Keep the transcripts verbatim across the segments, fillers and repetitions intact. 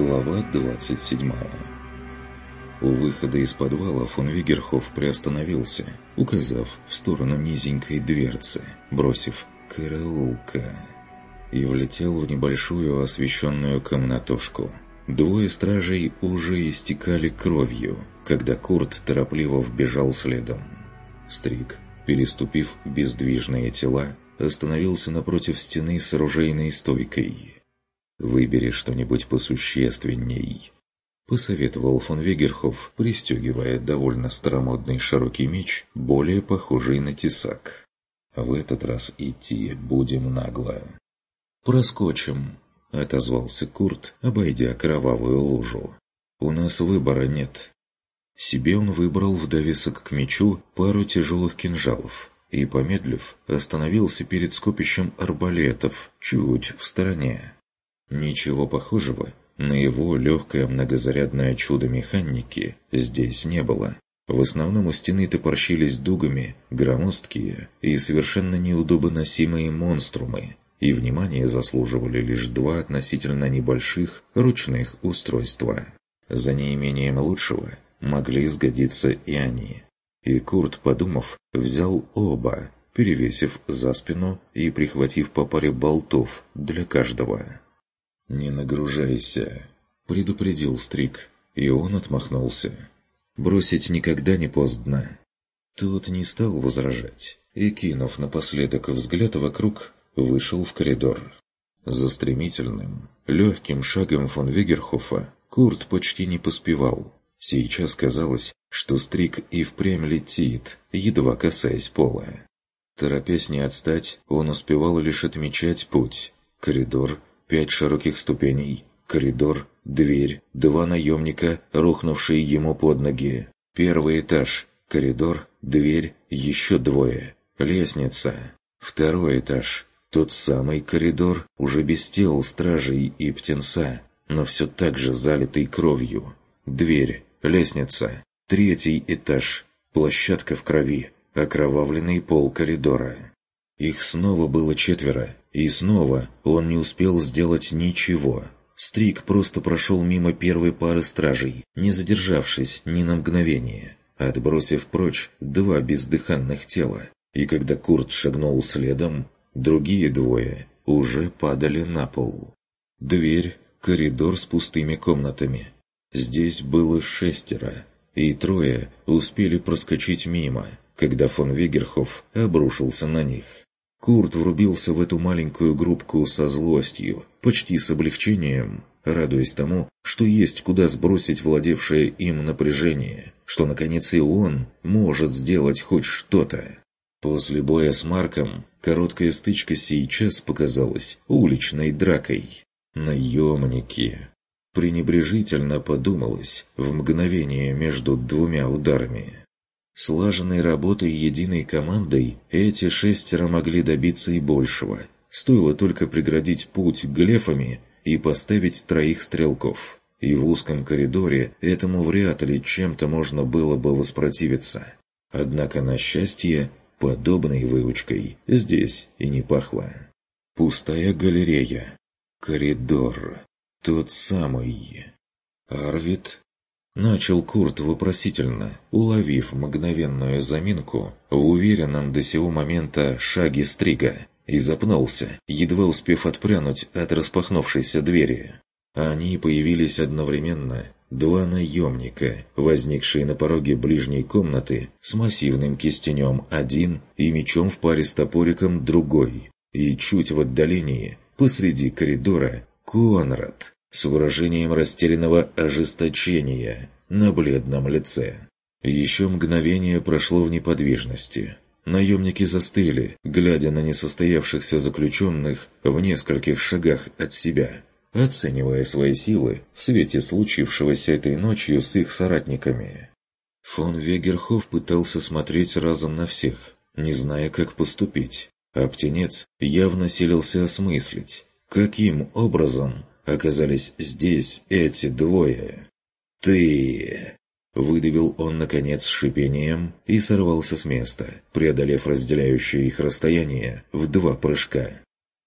Глава двадцать седьмая. У выхода из подвала фон Вигерхоф приостановился, указав в сторону низенькой дверцы, бросив «караулка», и влетел в небольшую освещенную комнатушку. Двое стражей уже истекали кровью, когда Курт торопливо вбежал следом. Стриг, переступив бездвижные тела, остановился напротив стены с оружейной стойкой. «Выбери что-нибудь посущественней», — посоветовал фон Вигерхоф, пристегивая довольно старомодный широкий меч, более похожий на тесак. «В этот раз идти будем нагло». «Проскочим», — отозвался Курт, обойдя кровавую лужу. «У нас выбора нет». Себе он выбрал в довесок к мечу пару тяжелых кинжалов и, помедлив, остановился перед скопищем арбалетов чуть в стороне. Ничего похожего на его легкое многозарядное чудо механики здесь не было. В основном у стены топорщились дугами громоздкие и совершенно неудобоносимые монструмы, и внимание заслуживали лишь два относительно небольших ручных устройства. За неимением лучшего могли сгодиться и они. И Курт, подумав, взял оба, перевесив за спину и прихватив по паре болтов для каждого. «Не нагружайся», — предупредил Стриг, и он отмахнулся. «Бросить никогда не поздно». Тот не стал возражать и, кинув напоследок взгляд вокруг, вышел в коридор. За стремительным, легким шагом фон Вигерхофа Курт почти не поспевал. Сейчас казалось, что Стриг и впрямь летит, едва касаясь пола. Торопясь не отстать, он успевал лишь отмечать путь. Коридор, пять широких ступеней, коридор, дверь, два наемника, рухнувшие ему под ноги. Первый этаж, коридор, дверь, еще двое, лестница. Второй этаж, тот самый коридор, уже без тел стражей и птенца, но все так же залитый кровью. Дверь, лестница, третий этаж, площадка в крови, окровавленный пол коридора. Их снова было четверо, и снова он не успел сделать ничего. Стриг просто прошел мимо первой пары стражей, не задержавшись ни на мгновение, отбросив прочь два бездыханных тела. И когда Курт шагнул следом, другие двое уже падали на пол. Дверь, коридор с пустыми комнатами. Здесь было шестеро, и трое успели проскочить мимо, когда фон Вигерхоф обрушился на них. Курт врубился в эту маленькую группку со злостью, почти с облегчением, радуясь тому, что есть куда сбросить владевшее им напряжение, что, наконец, и он может сделать хоть что-то. После боя с Марком короткая стычка сейчас показалась уличной дракой. Наемники. Пренебрежительно подумалось в мгновение между двумя ударами. Слаженной работой единой командой эти шестеро могли добиться и большего. Стоило только преградить путь глефами и поставить троих стрелков. И в узком коридоре этому вряд ли чем-то можно было бы воспротивиться. Однако, на счастье, подобной выучкой здесь и не пахло. Пустая галерея. Коридор. Тот самый. Арвид... Начал Курт вопросительно, уловив мгновенную заминку в уверенном до сего момента шаге Стрига, и запнулся, едва успев отпрянуть от распахнувшейся двери. Они появились одновременно, два наемника, возникшие на пороге ближней комнаты с массивным кистенем один и мечом в паре с топориком другой, и чуть в отдалении, посреди коридора, Конрад с выражением растерянного ожесточения на бледном лице. Еще мгновение прошло в неподвижности. Наемники застыли, глядя на несостоявшихся заключенных в нескольких шагах от себя, оценивая свои силы в свете случившегося этой ночью с их соратниками. Фон Вигерхоф пытался смотреть разом на всех, не зная, как поступить, а птенец явно силился осмыслить, каким образом оказались здесь эти двое. «Ты!» — выдавил он, наконец, с шипением и сорвался с места, преодолев разделяющее их расстояние в два прыжка.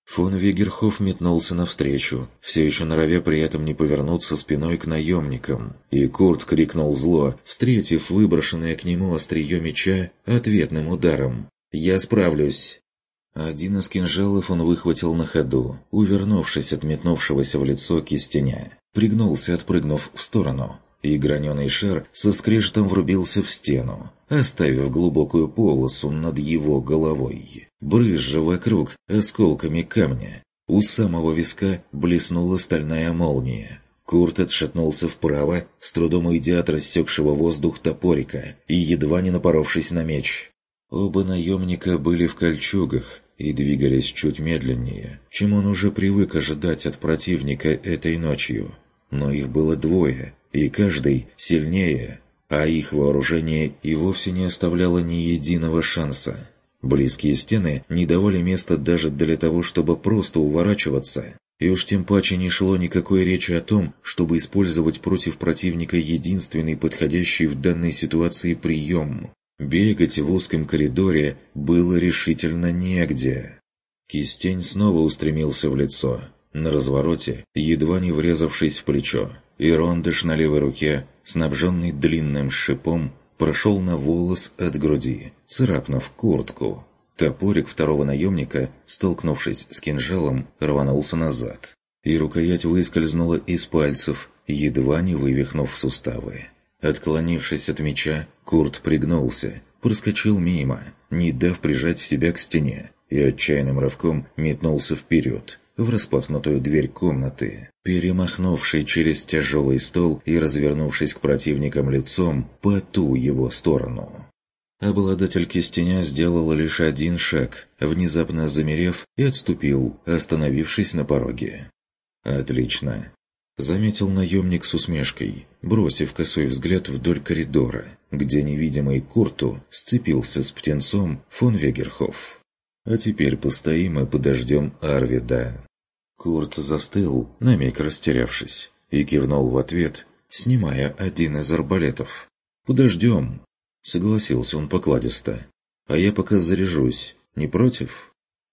Фон Вегерхоф метнулся навстречу, все еще норовя при этом не повернуться спиной к наемникам, и Курт крикнул зло, встретив выброшенное к нему острие меча ответным ударом. «Я справлюсь!» Один из кинжалов он выхватил на ходу, увернувшись от метнувшегося в лицо кистеня. Пригнулся, отпрыгнув в сторону, и граненый шар со скрежетом врубился в стену, оставив глубокую полосу над его головой, брызжа вокруг осколками камня. У самого виска блеснула стальная молния. Курт отшатнулся вправо, с трудом уйдя от рассекшего воздух топорика и едва не напоровшись на меч. Оба наемника были в кольчугах и двигались чуть медленнее, чем он уже привык ожидать от противника этой ночью. Но их было двое, и каждый сильнее, а их вооружение и вовсе не оставляло ни единого шанса. Близкие стены не давали места даже для того, чтобы просто уворачиваться, и уж тем паче не шло никакой речи о том, чтобы использовать против противника единственный подходящий в данной ситуации прием. Бегать в узком коридоре было решительно негде. Кистень снова устремился в лицо, на развороте, едва не врезавшись в плечо, и рондыш на левой руке, снабженный длинным шипом, прошел на волос от груди, царапнув куртку. Топорик второго наемника, столкнувшись с кинжалом, рванулся назад, и рукоять выскользнула из пальцев, едва не вывихнув суставы. Отклонившись от меча, Курт пригнулся, проскочил мимо, не дав прижать себя к стене, и отчаянным рывком метнулся вперед, в распахнутую дверь комнаты, перемахнувший через тяжелый стол и развернувшись к противникам лицом по ту его сторону. Обладатель кистеня сделал лишь один шаг, внезапно замерев, и отступил, остановившись на пороге. «Отлично!» — заметил наемник с усмешкой, бросив косой взгляд вдоль коридора, где невидимый Курту сцепился с птенцом фон Вегерхоф. «А теперь постоим и подождем Арвида». Курт застыл, на миг растерявшись, и кивнул в ответ, снимая один из арбалетов. «Подождем», — согласился он покладисто. «А я пока заряжусь. Не против?»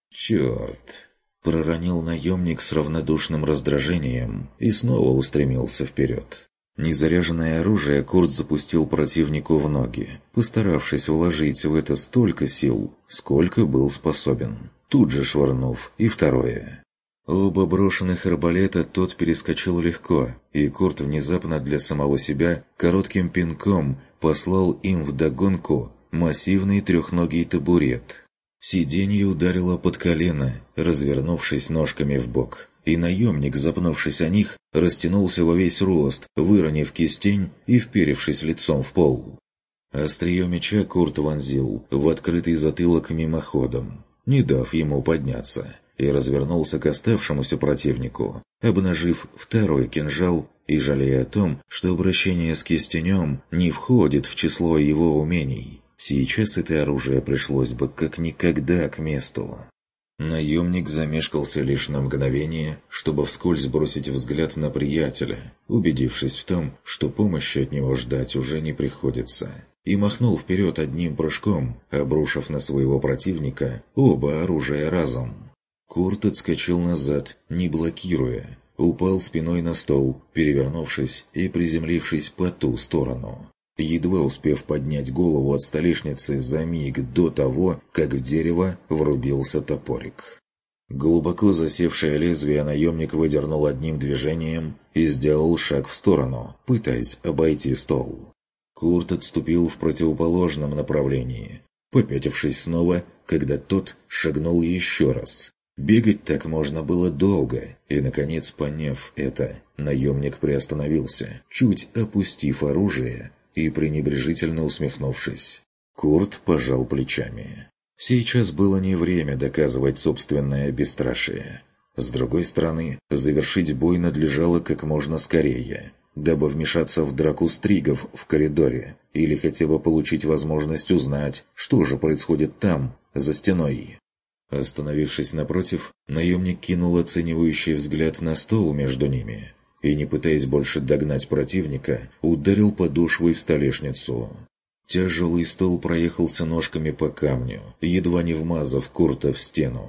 «Черт!» — проронил наемник с равнодушным раздражением и снова устремился вперед. Незаряженное оружие Курт запустил противнику в ноги, постаравшись вложить в это столько сил, сколько был способен, тут же швырнув и второе. Оба брошенных арбалета тот перескочил легко, и Курт внезапно для самого себя коротким пинком послал им вдогонку массивный трехногий табурет. Сиденье ударило под колено, развернувшись ножками в бок, и наемник, запнувшись о них, растянулся во весь рост, выронив кистень и вперевшись лицом в пол. Острие меча Курт вонзил в открытый затылок мимоходом, не дав ему подняться, и развернулся к оставшемуся противнику, обнажив второй кинжал и жалея о том, что обращение с кистенем не входит в число его умений. Сейчас это оружие пришлось бы как никогда к месту. Наемник замешкался лишь на мгновение, чтобы вскользь бросить взгляд на приятеля, убедившись в том, что помощи от него ждать уже не приходится, и махнул вперед одним прыжком, обрушив на своего противника оба оружия разом. Курт отскочил назад, не блокируя, упал спиной на стол, перевернувшись и приземлившись по ту сторону, едва успев поднять голову от столешницы за миг до того, как в дерево врубился топорик. Глубоко засевшее лезвие наемник выдернул одним движением и сделал шаг в сторону, пытаясь обойти стол. Курт отступил в противоположном направлении, попятившись снова, когда тот шагнул еще раз. Бегать так можно было долго, и, наконец, поняв это, наемник приостановился, чуть опустив оружие и пренебрежительно усмехнувшись. Курт пожал плечами. Сейчас было не время доказывать собственное бесстрашие. С другой стороны, завершить бой надлежало как можно скорее, дабы вмешаться в драку стригов в коридоре или хотя бы получить возможность узнать, что же происходит там, за стеной. Остановившись напротив, наемник кинул оценивающий взгляд на стол между ними и, не пытаясь больше догнать противника, ударил подошвой в столешницу. Тяжелый стол проехался ножками по камню, едва не вмазав Курта в стену.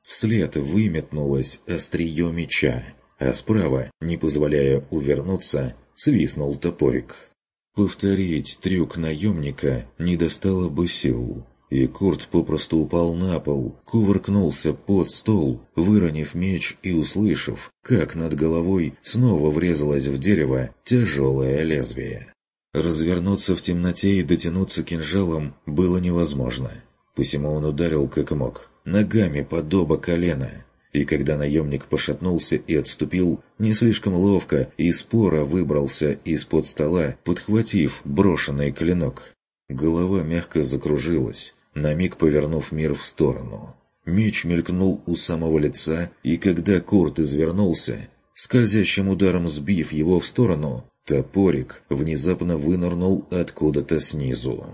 Вслед выметнулось острие меча, а справа, не позволяя увернуться, свистнул топорик. Повторить трюк наемника не достало бы сил, и Курт попросту упал на пол, кувыркнулся под стол, выронив меч и услышав, как над головой снова врезалось в дерево тяжелое лезвие. Развернуться в темноте и дотянуться кинжалом было невозможно, посему он ударил как мог, ногами под оба колена. И когда наемник пошатнулся и отступил, не слишком ловко и споро выбрался из-под стола, подхватив брошенный клинок. Голова мягко закружилась, на миг повернув мир в сторону. Меч мелькнул у самого лица, и когда Курт извернулся, скользящим ударом сбив его в сторону, топорик внезапно вынырнул откуда-то снизу.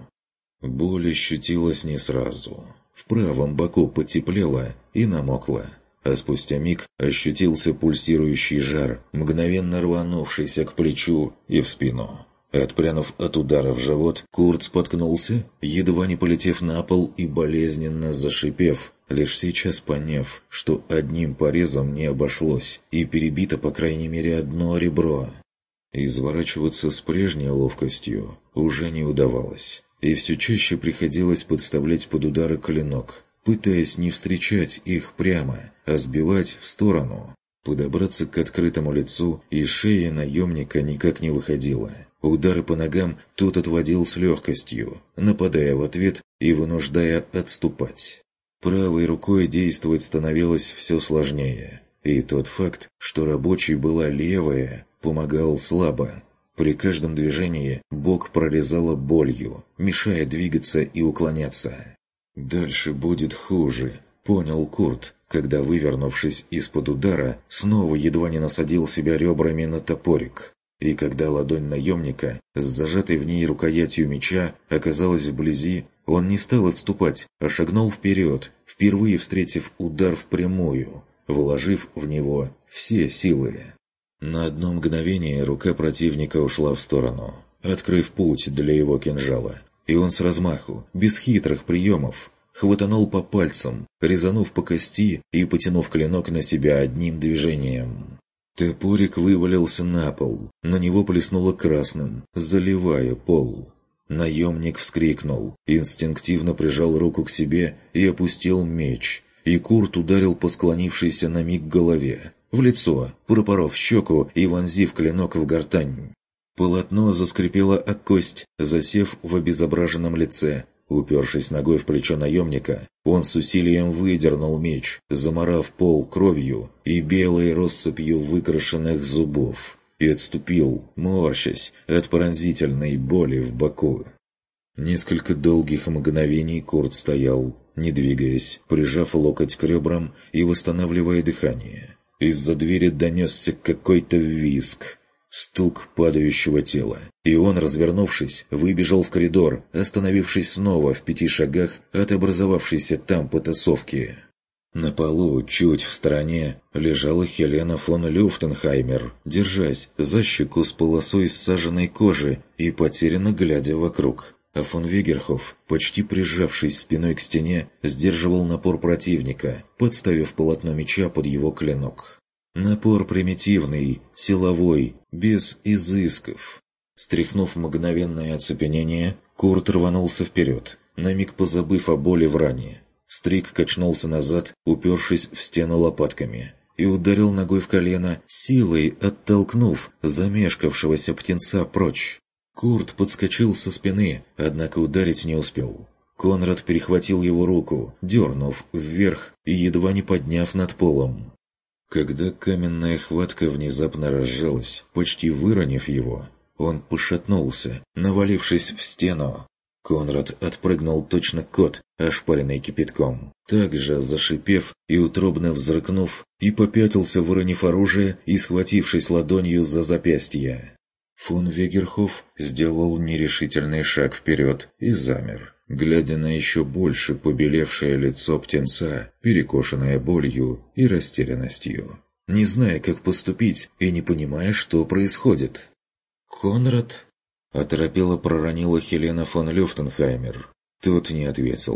Боль ощутилась не сразу. В правом боку потеплело и намокло. А спустя миг ощутился пульсирующий жар, мгновенно рванувшийся к плечу и в спину. Отпрянув от удара в живот, Курт споткнулся, едва не полетев на пол и болезненно зашипев, лишь сейчас поняв, что одним порезом не обошлось, и перебито по крайней мере одно ребро. Изворачиваться с прежней ловкостью уже не удавалось, и все чаще приходилось подставлять под удары клинок, пытаясь не встречать их прямо, а сбивать в сторону. Подобраться к открытому лицу и шее наемника никак не выходило. Удары по ногам тот отводил с легкостью, нападая в ответ и вынуждая отступать. Правой рукой действовать становилось все сложнее, и тот факт, что рабочей была левая, помогал слабо. При каждом движении бок прорезало болью, мешая двигаться и уклоняться. «Дальше будет хуже», — понял Курт, когда, вывернувшись из-под удара, снова едва не насадил себя ребрами на топорик. И когда ладонь наемника с зажатой в ней рукоятью меча оказалась вблизи, он не стал отступать, а шагнул вперед, впервые встретив удар впрямую, вложив в него все силы. На одно мгновение рука противника ушла в сторону, открыв путь для его кинжала, и он с размаху, без хитрых приемов, хватанул по пальцам, резанув по кости и потянув клинок на себя одним движением. Топорик вывалился на пол, на него плеснуло красным, заливая пол. Наемник вскрикнул, инстинктивно прижал руку к себе и опустил меч, и Курт ударил по склонившейся на миг голове, в лицо, пропоров щеку и вонзив клинок в гортань. Полотно заскрипело о кость, засев в обезображенном лице. Упершись ногой в плечо наемника, он с усилием выдернул меч, замарав пол кровью и белой россыпью выкрашенных зубов, и отступил, морщась от пронзительной боли в боку. Несколько долгих мгновений Курт стоял, не двигаясь, прижав локоть к ребрам и восстанавливая дыхание. Из-за двери донесся какой-то визг, стук падающего тела, и он, развернувшись, выбежал в коридор, остановившись снова в пяти шагах от образовавшейся там потасовки. На полу, чуть в стороне, лежала Хелена фон Люфтенхаймер, держась за щеку с полосой ссаженной кожи и потерянно глядя вокруг. А фон Вегерхоф, почти прижавшись спиной к стене, сдерживал напор противника, подставив полотно меча под его клинок. Напор примитивный, силовой, без изысков. Стряхнув мгновенное оцепенение, Курт рванулся вперед, на миг позабыв о боли в ране. Стрик качнулся назад, упершись в стену лопатками, и ударил ногой в колено, силой оттолкнув замешкавшегося птенца прочь. Курт подскочил со спины, однако ударить не успел. Конрад перехватил его руку, дернув вверх и едва не подняв над полом. Когда каменная хватка внезапно разжалась, почти выронив его, он пошатнулся, навалившись в стену. Конрад отпрыгнул точно кот, ошпаренный кипятком, также зашипев и утробно взрыкнув, и попятился, выронив оружие и схватившись ладонью за запястье. Фон Вегерхоф сделал нерешительный шаг вперед и замер, глядя на еще больше побелевшее лицо птенца, перекошенное болью и растерянностью, не зная, как поступить и не понимая, что происходит. «Конрад?» — оторопело проронила Хелена фон Люфтенхаймер. Тот не ответил.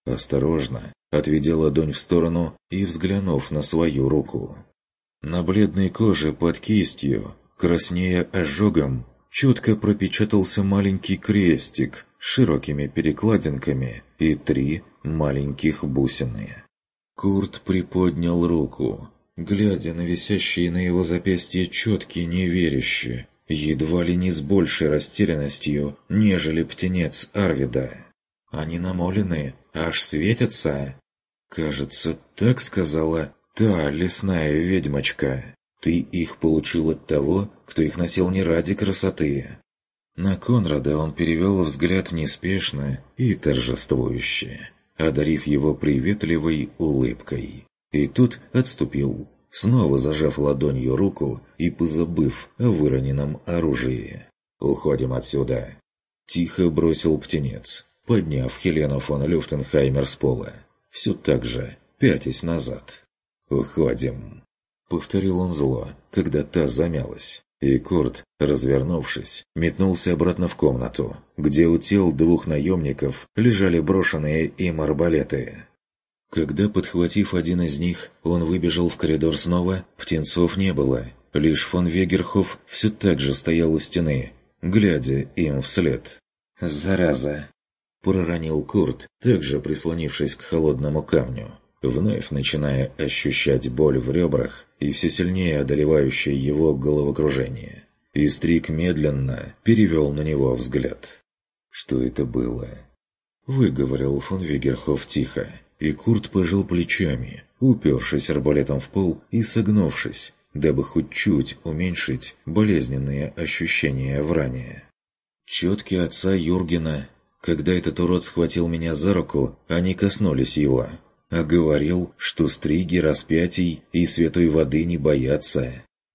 осторожно, отведя ладонь в сторону и взглянув на свою руку. На бледной коже под кистью, краснея ожогом, четко пропечатался маленький крестик с широкими перекладинками и три маленьких бусины. Курт приподнял руку, глядя на висящие на его запястье четки неверяще, едва ли не с большей растерянностью, нежели птенец Арвида. «Они намолены, аж светятся!» «Кажется, так сказала та лесная ведьмочка. Ты их получил от того, кто их носил не ради красоты». На Конрада он перевел взгляд неспешно и торжествующе, одарив его приветливой улыбкой. И тут отступил, снова зажав ладонью руку и позабыв о выроненном оружии. «Уходим отсюда!» Тихо бросил птенец, подняв Хелену фон Люфтенхаймер с пола, все так же пятясь назад. «Уходим!» — повторил он зло, когда та замялась. И Курт, развернувшись, метнулся обратно в комнату, где у тел двух наемников лежали брошенные им арбалеты. Когда, подхватив один из них, он выбежал в коридор снова, птенцов не было. Лишь фон Вегерхоф все так же стоял у стены, глядя им вслед. «Зараза!» — проронил Курт, также прислонившись к холодному камню, вновь начиная ощущать боль в ребрах и все сильнее одолевающее его головокружение. И Стрик медленно перевел на него взгляд. «Что это было?» — выговорил фон Вегерхоф тихо, и Курт пожал плечами, упершись арбалетом в пол и согнувшись, дабы хоть чуть уменьшить болезненные ощущения в ране. Четки отца Юргена, когда этот урод схватил меня за руку, они коснулись его, а говорил, что стриги распятий и святой воды не боятся.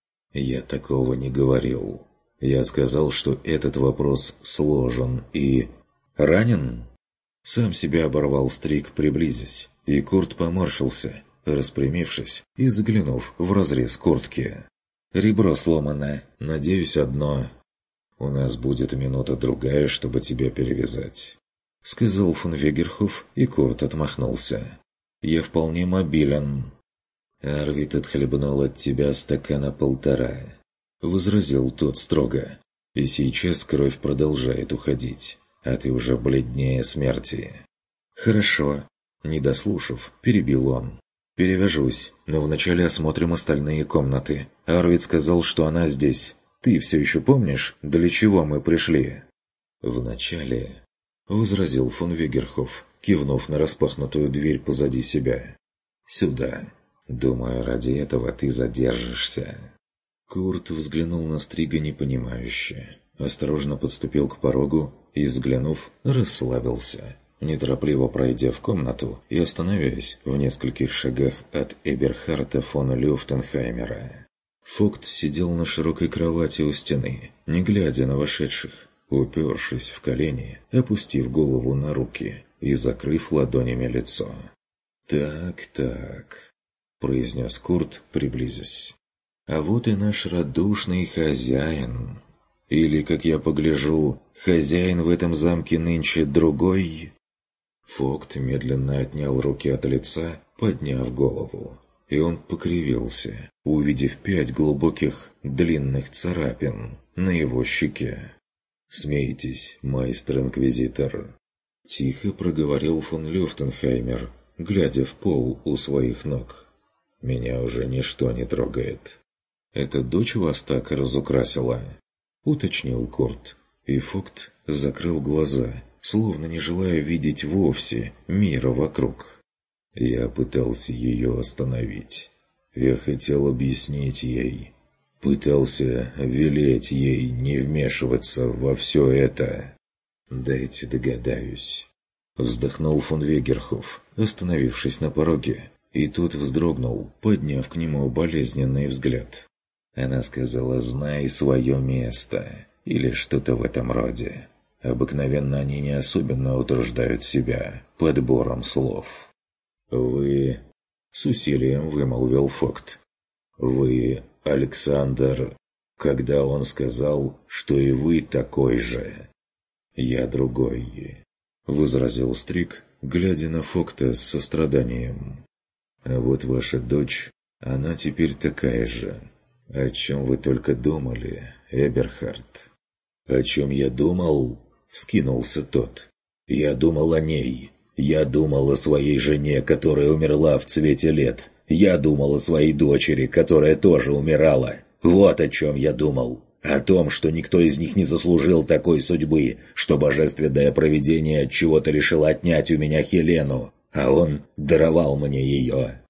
Я такого не говорил. Я сказал, что этот вопрос сложен и... «Ранен?» Сам себя оборвал Стриг, приблизясь, и Курт поморщился, распрямившись и заглянув в разрез куртки. «Ребро сломано. Надеюсь, одно. У нас будет минута-другая, чтобы тебя перевязать», — сказал фон Вегерхоф, и Курт отмахнулся. «Я вполне мобилен». «Арвид отхлебнул от тебя стакана полтора», — возразил тот строго. «И сейчас кровь продолжает уходить, а ты уже бледнее смерти». «Хорошо», — не дослушав, перебил он. «Перевяжусь, но вначале осмотрим остальные комнаты. Арвид сказал, что она здесь. Ты все еще помнишь, для чего мы пришли?» «Вначале», — возразил фон Вегерхоф, кивнув на распахнутую дверь позади себя. «Сюда. Думаю, ради этого ты задержишься». Курт взглянул на Стрига непонимающе, осторожно подступил к порогу и, взглянув, расслабился, неторопливо пройдя в комнату и остановясь в нескольких шагах от Эберхарта фон Люфтенхаймера. Фогт сидел на широкой кровати у стены, не глядя на вошедших, упершись в колени, опустив голову на руки и закрыв ладонями лицо. «Так-так», — произнес Курт, приблизясь. «А вот и наш радушный хозяин. Или, как я погляжу, хозяин в этом замке нынче другой?» Фогт медленно отнял руки от лица, подняв голову, и он покривился, увидев пять глубоких длинных царапин на его щеке. «Смейтесь, майстер-инквизитор», — тихо проговорил фон Люфтенхаймер, глядя в пол у своих ног. «Меня уже ничто не трогает». «Это дочь вас так разукрасила?» — уточнил Курт, и Фогт закрыл глаза, словно не желая видеть вовсе мира вокруг. «Я пытался ее остановить. Я хотел объяснить ей. Пытался велеть ей не вмешиваться во все это. Дайте догадаюсь». Вздохнул фон Вегерхоф, остановившись на пороге, и тот вздрогнул, подняв к нему болезненный взгляд. Она сказала: «Знай свое место», или что-то в этом роде. Обыкновенно они не особенно утруждают себя подбором слов. «Вы...» — с усилием вымолвил Фогт. «Вы, Александр, когда он сказал, что и вы такой же». «Я другой», — возразил Стрик, глядя на Фокта с состраданием. «А вот ваша дочь, она теперь такая же. О чем вы только думали, Эберхард?» «О чем я думал?» — вскинулся тот. «Я думал о ней. Я думал о своей жене, которая умерла в цвете лет. Я думал о своей дочери, которая тоже умирала. Вот о чем я думал. О том, что никто из них не заслужил такой судьбы, что божественное провидение от чего-то решило отнять у меня Хелену, а он даровал мне ее».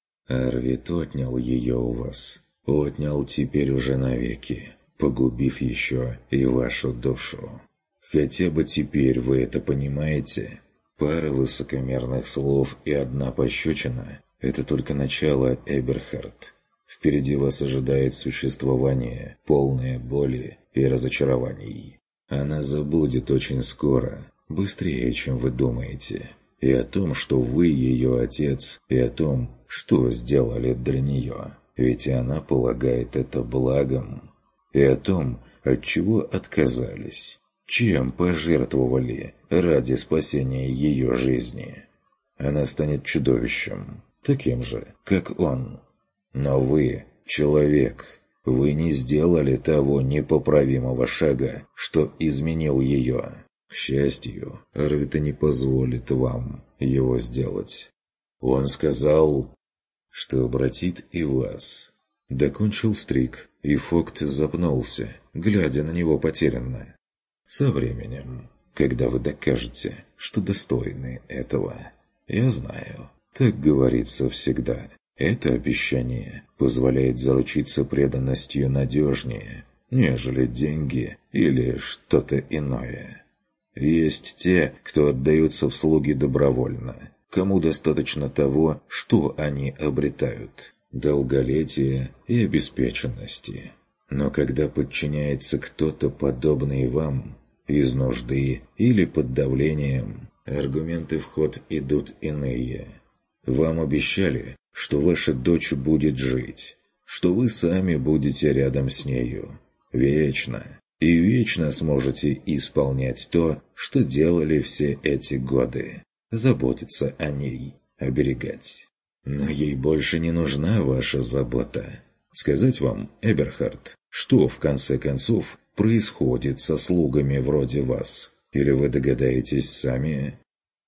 «Арвид отнял ее у вас. Отнял теперь уже навеки, погубив еще и вашу душу. Хотя бы теперь вы это понимаете? Пара высокомерных слов и одна пощечина — это только начало, Эберхард. Впереди вас ожидает существование, полное боли и разочарований. Она забудет очень скоро, быстрее, чем вы думаете, и о том, что вы ее отец, и о том, что сделали для нее, ведь и она полагает это благом, и о том, от чего отказались, чем пожертвовали ради спасения ее жизни. Она станет чудовищем, таким же, как он. Но вы, человек, вы не сделали того непоправимого шага, что изменил ее. К счастью, Арвид не позволит вам его сделать. Он сказал, что обратит и вас». Докончил Стрик, и Фокт запнулся, глядя на него потерянно. «Со временем, когда вы докажете, что достойны этого. Я знаю, так говорится всегда. Это обещание позволяет заручиться преданностью надежнее, нежели деньги или что-то иное. Есть те, кто отдаются в слуги добровольно, кому достаточно того, что они обретают – долголетия и обеспеченности. Но когда подчиняется кто-то подобный вам, из нужды или под давлением, аргументы в ход идут иные. Вам обещали, что ваша дочь будет жить, что вы сами будете рядом с нею, вечно, и вечно сможете исполнять то, что делали все эти годы, заботиться о ней, оберегать. Но ей больше не нужна ваша забота. Сказать вам, Эберхард, что в конце концов происходит со слугами вроде вас? Или вы догадаетесь сами?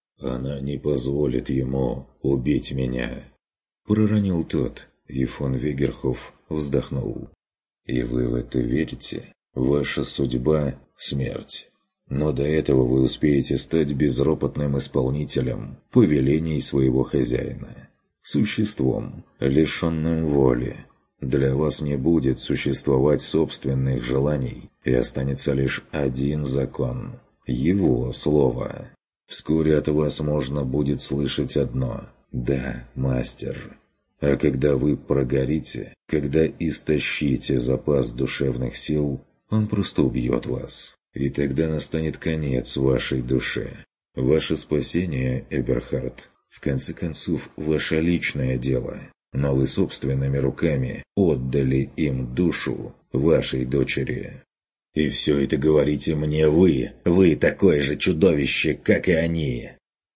Она не позволит ему убить меня. Проронил тот, и фон Вегерхоф вздохнул. И вы в это верите? Ваша судьба – смерть. Но до этого вы успеете стать безропотным исполнителем повелений своего хозяина. Существом, лишенным воли. Для вас не будет существовать собственных желаний, и останется лишь один закон – его слово. Вскоре от вас можно будет слышать одно – «Да, мастер». А когда вы прогорите, когда истощите запас душевных сил, он просто убьет вас. И тогда настанет конец вашей душе. Ваше спасение, Эберхард, в конце концов, ваше личное дело. Но вы собственными руками отдали им душу вашей дочери. И все это говорите мне вы. Вы такое же чудовище, как и они.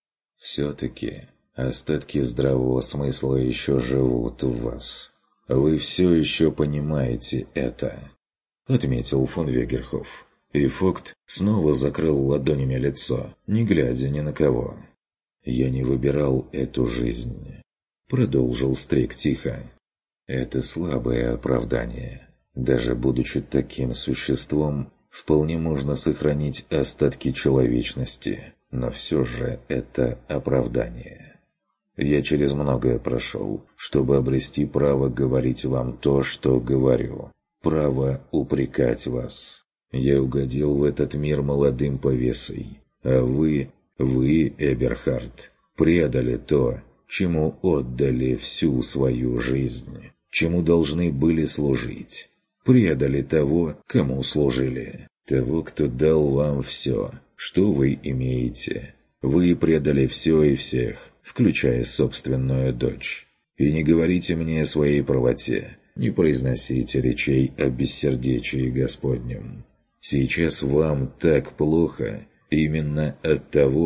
Все-таки остатки здравого смысла еще живут в вас. Вы все еще понимаете это, отметил фон Вегерхоф. И Фокт снова закрыл ладонями лицо, не глядя ни на кого. «Я не выбирал эту жизнь», — продолжил Стрик тихо. «Это слабое оправдание. Даже будучи таким существом, вполне можно сохранить остатки человечности, но все же это оправдание. Я через многое прошел, чтобы обрести право говорить вам то, что говорю, право упрекать вас. Я угодил в этот мир молодым повесой, а вы, вы, Эберхард, предали то, чему отдали всю свою жизнь, чему должны были служить. Предали того, кому служили, того, кто дал вам все, что вы имеете. Вы предали все и всех, включая собственную дочь. И не говорите мне о своей правоте, не произносите речей о бессердечии Господнем. Сейчас вам так плохо именно от того,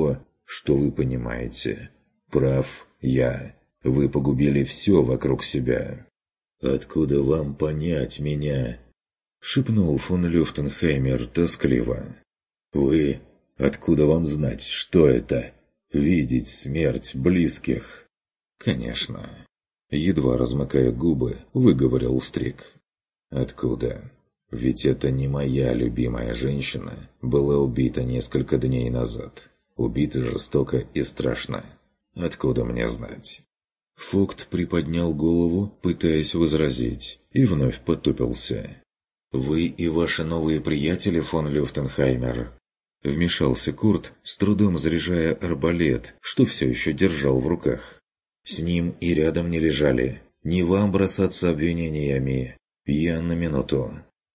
что вы понимаете. Прав я. Вы погубили все вокруг себя». «Откуда вам понять меня?» — шепнул фон Люфтенхаймер тоскливо. «Вы... Откуда вам знать, что это? Видеть смерть близких?» «Конечно». Едва размыкая губы, выговорил Стрик. «Откуда? Ведь это не моя любимая женщина была убита несколько дней назад. Убита жестоко и страшно. Откуда мне знать?» Фокт приподнял голову, пытаясь возразить, и вновь потупился. «Вы и ваши новые приятели, фон Люфтенхаймер?» Вмешался Курт, с трудом заряжая арбалет, что все еще держал в руках. «С ним и рядом не лежали. Не вам бросаться обвинениями. Я на минуту».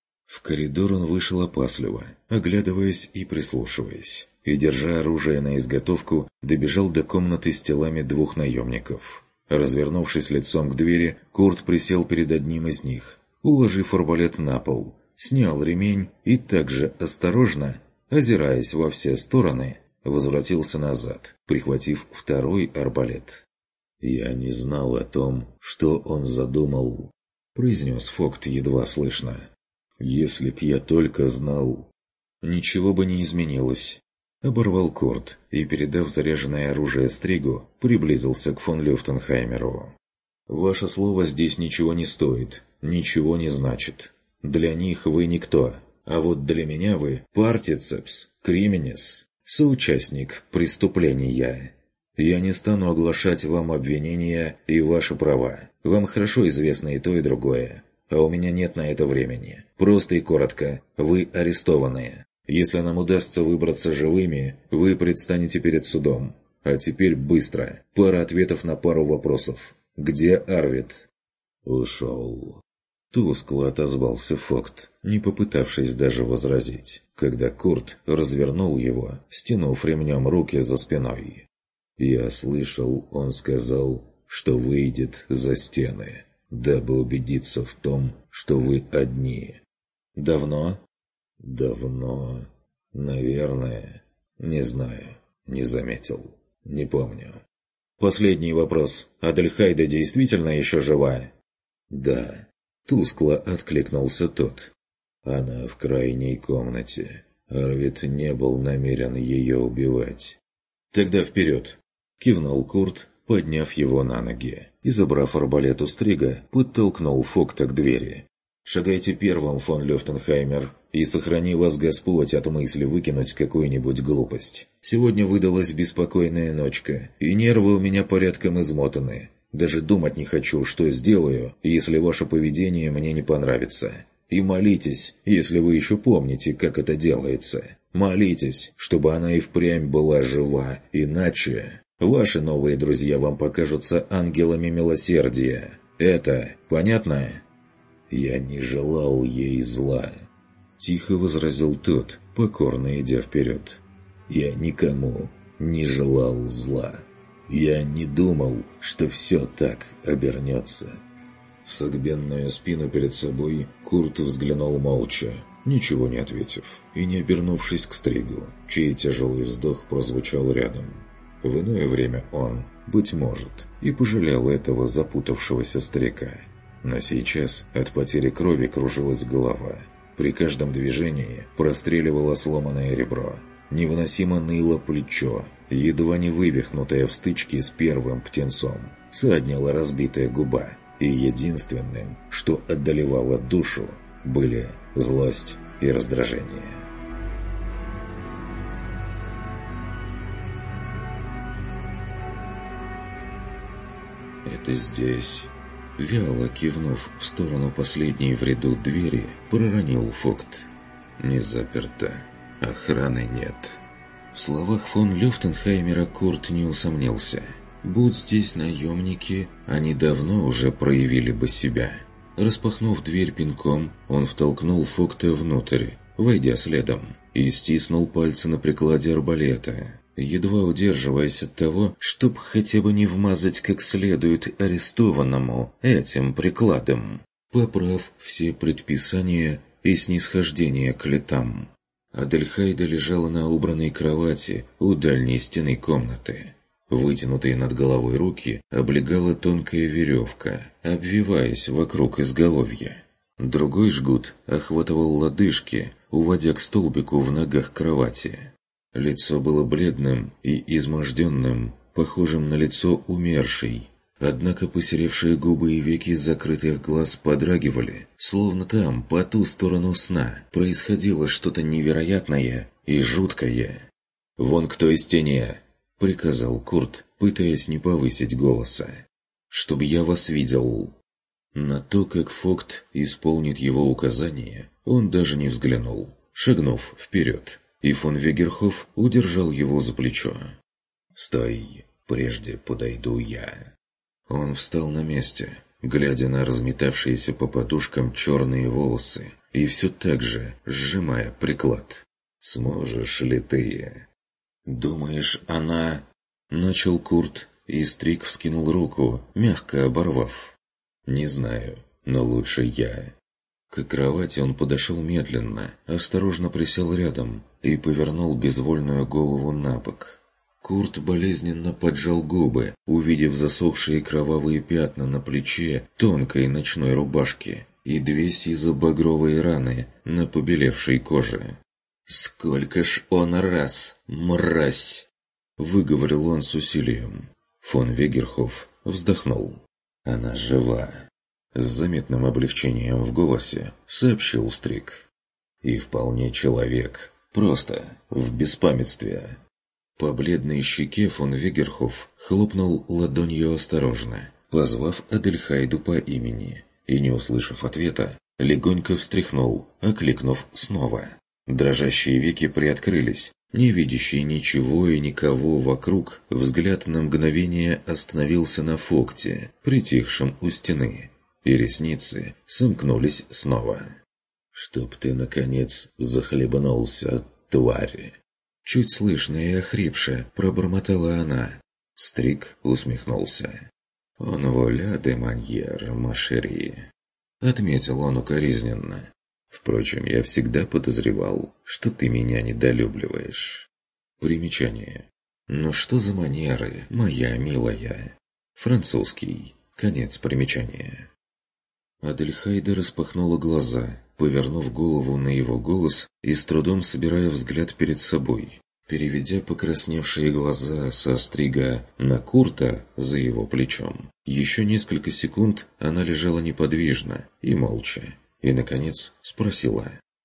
В коридор он вышел опасливо, оглядываясь и прислушиваясь, и, держа оружие на изготовку, добежал до комнаты с телами двух наемников. Развернувшись лицом к двери, Курт присел перед одним из них, уложив арбалет на пол, снял ремень и также осторожно, озираясь во все стороны, возвратился назад, прихватив второй арбалет. «Я не знал о том, что он задумал», — произнес Фокт едва слышно. «Если б я только знал...» «Ничего бы не изменилось», — оборвал Курт и, передав заряженное оружие Стригу, приблизился к фон Люфтенхаймеру. «Ваше слово здесь ничего не стоит, ничего не значит. Для них вы никто, а вот для меня вы партицепс, крименес, соучастник преступления. Я не стану оглашать вам обвинения и ваши права. Вам хорошо известно и то, и другое. А у меня нет на это времени. Просто и коротко, вы арестованы. Если нам удастся выбраться живыми, вы предстанете перед судом. А теперь быстро. Пара ответов на пару вопросов. Где Арвид?» «Ушел». Тускло отозвался Фокт, не попытавшись даже возразить, когда Курт развернул его, стянув ремнем руки за спиной. «Я слышал, он сказал, что выйдет за стены, дабы убедиться в том, что вы одни». «Давно?» «Давно. Наверное. Не знаю. Не заметил. Не помню». «Последний вопрос. Адельхайда действительно еще жива?» «Да». Тускло откликнулся тот. «Она в крайней комнате. Арвид не был намерен ее убивать». «Тогда вперед!» — кивнул Курт, подняв его на ноги, и, забрав арбалет у Стрига, подтолкнул Фокта к двери. «Шагайте первым, фон Люфтенхаймер, и сохрани вас Господь от мысли выкинуть какую-нибудь глупость. Сегодня выдалась беспокойная ночка, и нервы у меня порядком измотаны. Даже думать не хочу, что сделаю, если ваше поведение мне не понравится. И молитесь, если вы еще помните, как это делается. Молитесь, чтобы она и впрямь была жива, иначе ваши новые друзья вам покажутся ангелами милосердия. Это понятно?» «Я не желал ей зла», — тихо возразил тот, покорно идя вперед. «Я никому не желал зла. Я не думал, что все так обернется». В согбенную спину перед собой Курт взглянул молча, ничего не ответив, и не обернувшись к Стригу, чей тяжелый вздох прозвучал рядом. В иное время он, быть может, и пожалел этого запутавшегося старика. Но сейчас от потери крови кружилась голова. При каждом движении простреливало сломанное ребро. Невыносимо ныло плечо, едва не вывихнутое в стычке с первым птенцом. Саднила разбитая губа. И единственным, что одолевало душу, были злость и раздражение. «Это здесь...» Вяло кивнув в сторону последней в ряду двери, проронил Фокт. «Не заперто. Охраны нет». В словах фон Люфтенхаймера Курт не усомнился. Будь здесь наемники, они давно уже проявили бы себя. Распахнув дверь пинком, он втолкнул Фокта внутрь, войдя следом, и стиснул пальцы на прикладе арбалета, едва удерживаясь от того, чтоб хотя бы не вмазать как следует арестованному этим прикладом, поправ все предписания и снисхождения к летам. Адельхайда лежала на убранной кровати у дальней стены комнаты. Вытянутые над головой руки облегала тонкая веревка, обвиваясь вокруг изголовья. Другой жгут охватывал лодыжки, уводя к столбику в ногах кровати. Лицо было бледным и изможденным, похожим на лицо умершей. Однако посеревшие губы и веки закрытых глаз подрагивали, словно там, по ту сторону сна, происходило что-то невероятное и жуткое. «Вон кто из тени!» — приказал Курт, пытаясь не повысить голоса. «Чтоб я вас видел!» На то, как Фогт исполнит его указание, он даже не взглянул, шагнув вперед, и фон Вегерхоф удержал его за плечо. «Стой, прежде подойду я». Он встал на месте, глядя на разметавшиеся по подушкам черные волосы, и все так же сжимая приклад. «Сможешь ли ты?» «Думаешь, она...» — начал Курт, и Стрик вскинул руку, мягко оборвав. «Не знаю, но лучше я». К кровати он подошел медленно, осторожно присел рядом и повернул безвольную голову на бок. Курт болезненно поджал губы, увидев засохшие кровавые пятна на плече тонкой ночной рубашки и две сизо-багровые раны на побелевшей коже. «Сколько ж он раз, мразь!» — выговорил он с усилием. Фон Вегерхоф вздохнул. «Она жива!» С заметным облегчением в голосе сообщил Стрик. «И вполне человек, просто в беспамятстве». По бледной щеке фон Вегерхоф хлопнул ладонью осторожно, позвав Адельхайду по имени, и, не услышав ответа, легонько встряхнул, окликнув снова. Дрожащие веки приоткрылись, не видящий ничего и никого вокруг, взгляд на мгновение остановился на Фогте, притихшем у стены, и ресницы сомкнулись снова. «Чтоб ты, наконец, захлебнулся, тварь!» Чуть слышно и охрипше пробормотала она. Стрик усмехнулся. «Он воля де маньер, машери», — отметил он укоризненно. «Впрочем, я всегда подозревал, что ты меня недолюбливаешь». Примечание. «Ну что за манеры, моя милая?» Французский. Конец примечания. Адельхайда распахнула глаза, повернув голову на его голос и с трудом собирая взгляд перед собой. Переведя покрасневшие глаза со Стрига на Курта за его плечом, еще несколько секунд она лежала неподвижно и молча, и, наконец, спросила: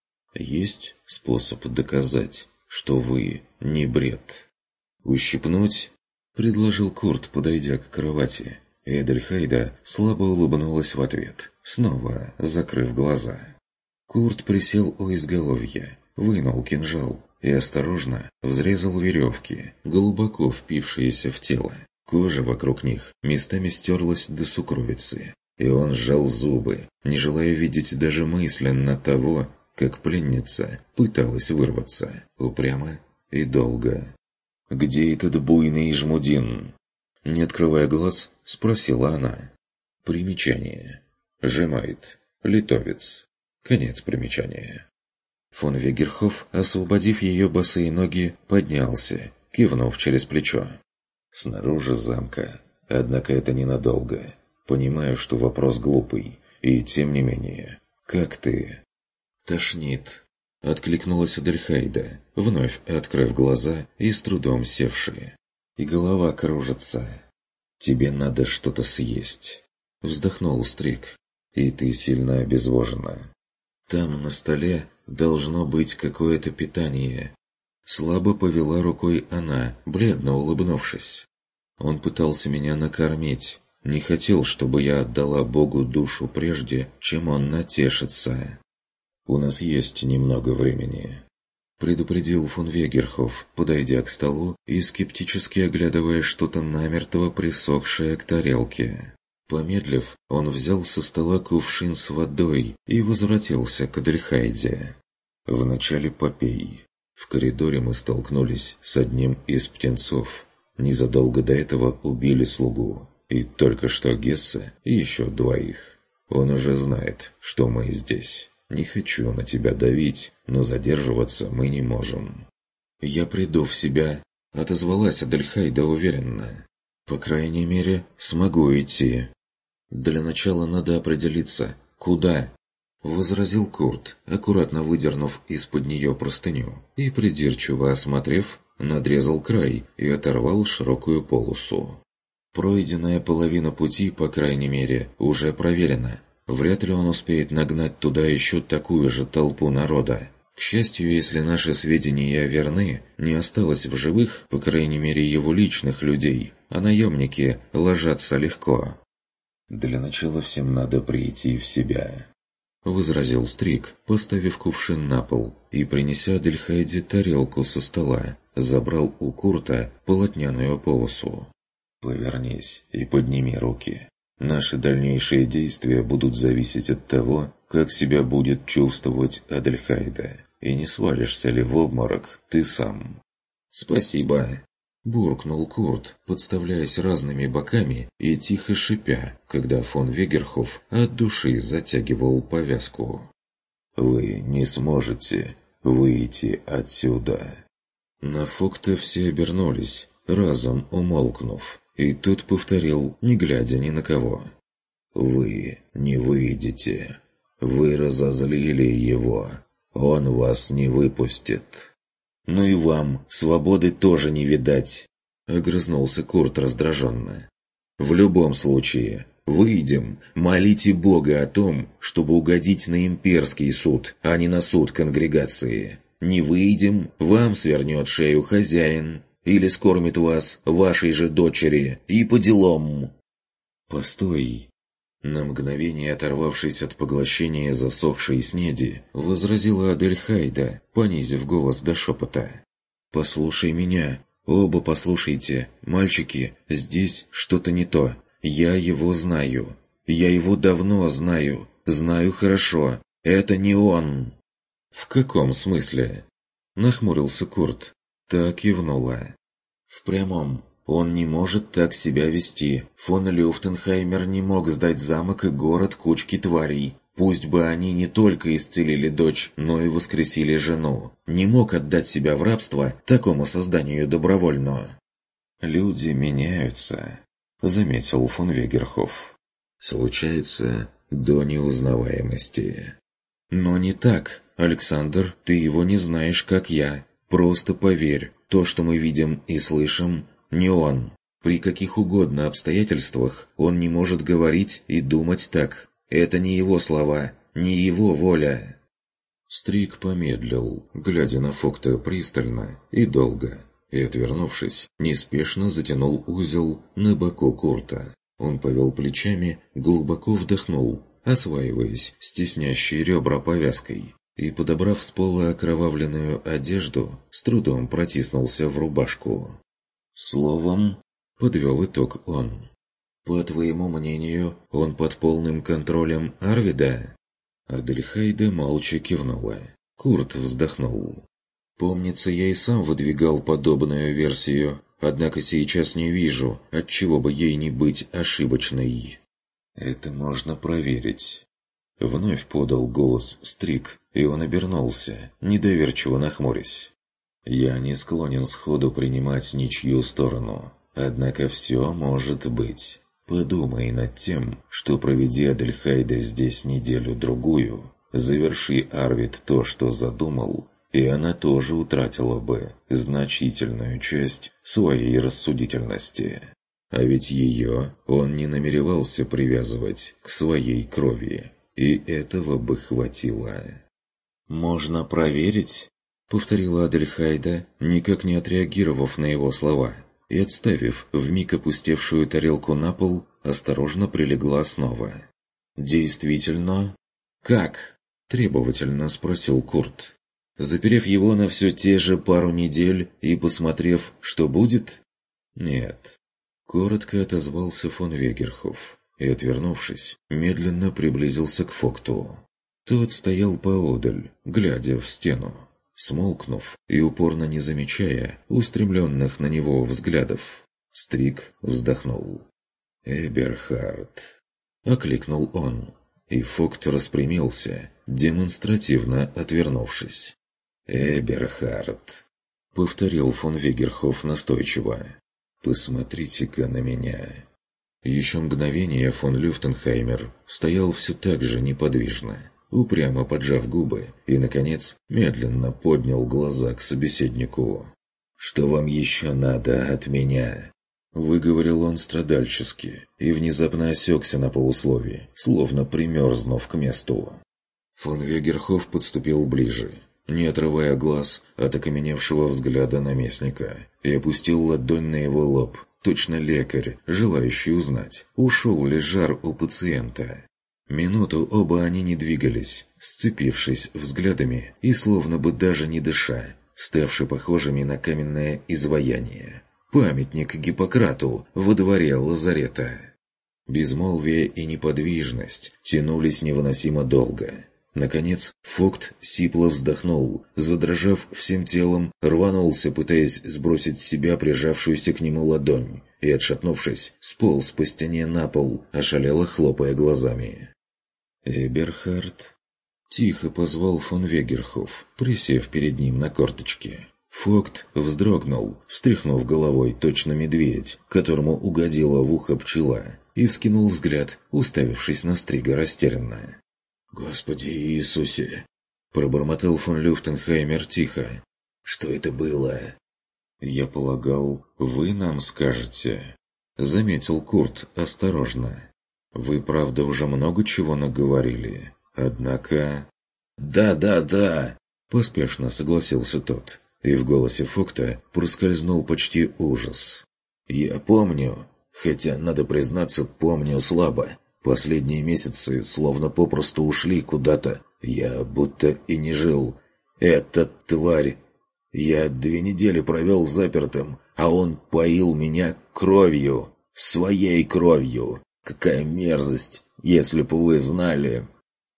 «Есть способ доказать, что вы не бред?» «Ущипнуть?» — предложил Курт, подойдя к кровати. И Адельхайда слабо улыбнулась в ответ, снова закрыв глаза. Курт присел у изголовья, вынул кинжал и осторожно взрезал веревки, глубоко впившиеся в тело. Кожа вокруг них местами стерлась до сукровицы, и он сжал зубы, не желая видеть даже мысленно того, как пленница пыталась вырваться, упрямо и долго. «Где этот буйный Жмудин?» Не открывая глаз, спросила она. Примечание. Жемайт. Литовец. Конец примечания. Фон Вегерхоф, освободив ее босые ноги, поднялся, кивнув через плечо. «Снаружи замка. Однако это ненадолго. Понимаю, что вопрос глупый, и тем не менее. Как ты?» «Тошнит», — откликнулась Адельхайда, вновь открыв глаза и с трудом севшие. «И голова кружится. Тебе надо что-то съесть», — вздохнул Стрик. «И ты сильно обезвожена. Там на столе должно быть какое-то питание». Слабо повела рукой она, бледно улыбнувшись. «Он пытался меня накормить. Не хотел, чтобы я отдала Богу душу прежде, чем он натешится». «У нас есть немного времени», — предупредил фон Вегерхоф, подойдя к столу и скептически оглядывая что-то намертво присохшее к тарелке. Помедлив, он взял со стола кувшин с водой и возвратился к Адельхайде. «Вначале попей. В коридоре мы столкнулись с одним из птенцов. Незадолго до этого убили слугу, и только что Гесса и еще двоих. Он уже знает, что мы здесь. Не хочу на тебя давить, но задерживаться мы не можем». «Я приду в себя», — отозвалась Адельхайда уверенно. «По крайней мере, смогу идти». «Для начала надо определиться, куда?» — возразил Курт, аккуратно выдернув из-под нее простыню и, придирчиво осмотрев, надрезал край и оторвал широкую полосу. Пройденная половина пути, по крайней мере, уже проверена. Вряд ли он успеет нагнать туда еще такую же толпу народа. К счастью, если наши сведения верны, не осталось в живых, по крайней мере, его личных людей, а наемники ложатся легко. «Для начала всем надо прийти в себя», — возразил Стрик, поставив кувшин на пол и, принеся Адельхайде тарелку со стола, забрал у Курта полотняную полосу. «Повернись и подними руки. Наши дальнейшие действия будут зависеть от того, как себя будет чувствовать Адельхайда, и не свалишься ли в обморок ты сам». «Спасибо», — буркнул Курт, подставляясь разными боками и тихо шипя, когда фон Вегерхоф от души затягивал повязку. «Вы не сможете выйти отсюда». На Фокта все обернулись, разом умолкнув, и тот повторил, не глядя ни на кого. «Вы не выйдете. Вы разозлили его. Он вас не выпустит». «Ну и вам свободы тоже не видать», — огрызнулся Курт раздраженно. «В любом случае, выйдем, молите Бога о том, чтобы угодить на имперский суд, а не на суд конгрегации. Не выйдем, вам свернет шею хозяин, или скормит вас вашей же дочери, и по делам». «Постой!» На мгновение оторвавшись от поглощения засохшей снеди, возразила Адельхайда, понизив голос до шепота. «Послушай меня, оба послушайте, мальчики, здесь что-то не то. Я его знаю. Я его давно знаю, знаю хорошо. Это не он». «В каком смысле?» Нахмурился Курт. Так кивнула. «В прямом. Он не может так себя вести. Фон Люфтенхаймер не мог сдать замок и город кучки тварей. Пусть бы они не только исцелили дочь, но и воскресили жену. Не мог отдать себя в рабство такому созданию добровольно». «Люди меняются», — заметил фон Вегерхоф. «Случается до неузнаваемости». «Но не так, Александр, ты его не знаешь, как я. Просто поверь, то, что мы видим и слышим, не он. При каких угодно обстоятельствах он не может говорить и думать так. Это не его слова, не его воля». Стрик помедлил, глядя на Фокта пристально и долго, и, отвернувшись, неспешно затянул узел на боку Курта. Он повел плечами, глубоко вдохнул, осваиваясь с теснящей ребра повязкой, и, подобрав с пола окровавленную одежду, с трудом протиснулся в рубашку. «Словом», — подвел итог он, — «по твоему мнению, он под полным контролем Арвида?» Адельхайда молча кивнула. Курт вздохнул. «Помнится, я и сам выдвигал подобную версию, однако сейчас не вижу, отчего бы ей не быть ошибочной». «Это можно проверить». Вновь подал голос Стрик, и он обернулся, недоверчиво нахмурясь. «Я не склонен сходу принимать ничью сторону, однако все может быть. Подумай над тем, что проведи Адельхайда здесь неделю-другую, заверши Арвид то, что задумал, и она тоже утратила бы значительную часть своей рассудительности. А ведь ее он не намеревался привязывать к своей крови, и этого бы хватило». «Можно проверить?» — повторила Адельхайда, никак не отреагировав на его слова, и, отставив вмиг опустевшую тарелку на пол, осторожно прилегла снова. «Действительно?» «Как?» — требовательно спросил Курт. «Заперев его на все те же пару недель и посмотрев, что будет?» «Нет». Коротко отозвался фон Вегерхоф и, отвернувшись, медленно приблизился к Фокту. Тот стоял поодаль, глядя в стену, смолкнув и упорно не замечая устремленных на него взглядов. Стрик вздохнул. «Эберхард!» — окликнул он, и Фокт распрямился, демонстративно отвернувшись. «Эберхард», — повторил фон Вегерхоф настойчиво, — «посмотрите-ка на меня». Еще мгновение фон Люфтенхаймер стоял все так же неподвижно, упрямо поджав губы, и, наконец, медленно поднял глаза к собеседнику. «Что вам еще надо от меня?» Выговорил он страдальчески и внезапно осекся на полусловии, словно примерзнув к месту. Фон Вегерхоф подступил ближе, не отрывая глаз от окаменевшего взгляда наместника, и опустил ладонь на его лоб, точно лекарь, желающий узнать, ушел ли жар у пациента. Минуту оба они не двигались, сцепившись взглядами и словно бы даже не дыша, ставши похожими на каменное изваяние. Памятник Гиппократу во дворе лазарета. Безмолвие и неподвижность тянулись невыносимо долго. Наконец, Фогт сипло вздохнул, задрожав всем телом, рванулся, пытаясь сбросить с себя прижавшуюся к нему ладонь, и, отшатнувшись, сполз по стене на пол, ошалело хлопая глазами. «Эберхард?» — тихо позвал фон Вегерхоф, присев перед ним на корточки. Фогт вздрогнул, встряхнув головой точно медведь, которому угодила в ухо пчела, и вскинул взгляд, уставившись на Стрига растерянно. «Господи Иисусе!» – пробормотал фон Люфтенхаймер тихо. «Что это было?» «Я полагал, вы нам скажете», – заметил Курт осторожно. «Вы, правда, уже много чего наговорили, однако...» «Да, да, да!» – поспешно согласился тот. И в голосе Фогта проскользнул почти ужас. «Я помню, хотя, надо признаться, помню слабо. Последние месяцы словно попросту ушли куда-то. Я будто и не жил. Этот тварь! Я две недели провел запертым, а он поил меня кровью. Своей кровью. Какая мерзость, если бы вы знали!»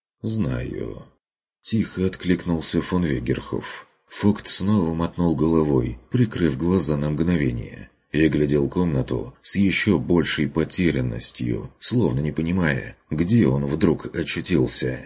«Знаю». Тихо откликнулся фон Вегерхоф. Фогт снова мотнул головой, прикрыв глаза на мгновение, и оглядел комнату с еще большей потерянностью, словно не понимая, где он вдруг очутился.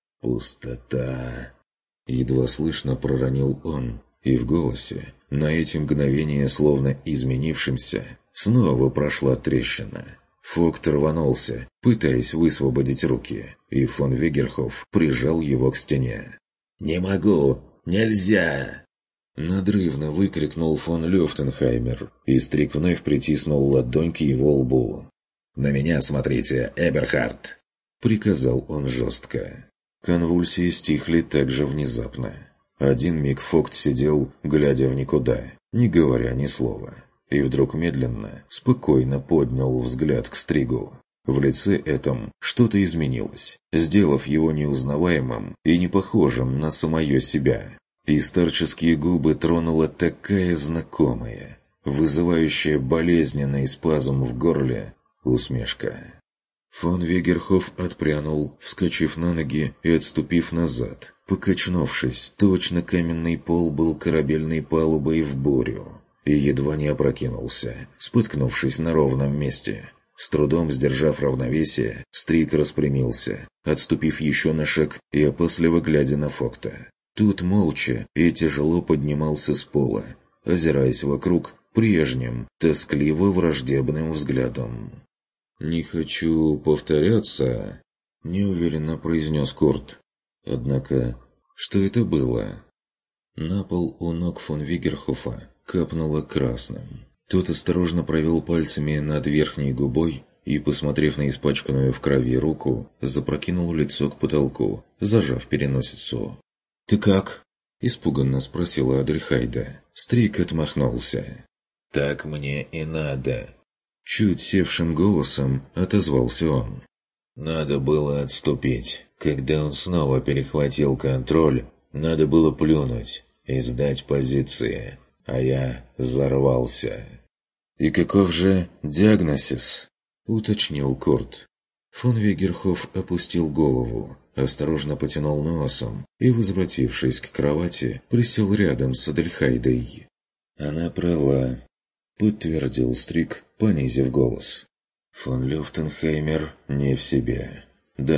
«Пустота!» Едва слышно проронил он, и в голосе, на эти мгновения словно изменившимся, снова прошла трещина. Фогт рванулся, пытаясь высвободить руки, и фон Вегерхоф прижал его к стене. «Не могу! Нельзя!» Надрывно выкрикнул фон Люфтенхаймер, и Стрик вновь притиснул ладонь к его лбу. «На меня смотрите, Эберхард!» — приказал он жестко. Конвульсии стихли так же внезапно. Один миг Фогт сидел, глядя в никуда, не говоря ни слова, и вдруг медленно, спокойно поднял взгляд к Стригу. В лице этом что-то изменилось, сделав его неузнаваемым и не похожим на самое себя. И старческие губы тронула такая знакомая, вызывающая болезненный спазм в горле, усмешка. Фон Вегерхоф отпрянул, вскочив на ноги и отступив назад. Покачнувшись, точно каменный пол был корабельной палубой в бурю, и едва не опрокинулся, споткнувшись на ровном месте. С трудом сдержав равновесие, Стрик распрямился, отступив еще на шаг и опасливо глядя на Фогта. Тут молча и тяжело поднимался с пола, озираясь вокруг прежним, тоскливо-враждебным взглядом. «Не хочу повторяться», — неуверенно произнес Курт. «Однако, что это было?» На пол у ног фон Вегерхофа капнуло красным. Тот осторожно провел пальцами над верхней губой и, посмотрев на испачканную в крови руку, запрокинул лицо к потолку, зажав переносицу. «Ты как?» – испуганно спросила Адрихайда. Стрик отмахнулся. «Так мне и надо». Чуть севшим голосом отозвался он. «Надо было отступить. Когда он снова перехватил контроль, надо было плюнуть и сдать позиции, а я взорвался». «И каков же диагнозис?» – уточнил Курт. Фон Вегерхоф опустил голову, осторожно потянул носом и, возвратившись к кровати, присел рядом с Адельхайдой. «Она права», – подтвердил Стрик, понизив голос. «Фон Люфтенхаймер не в себе. Да,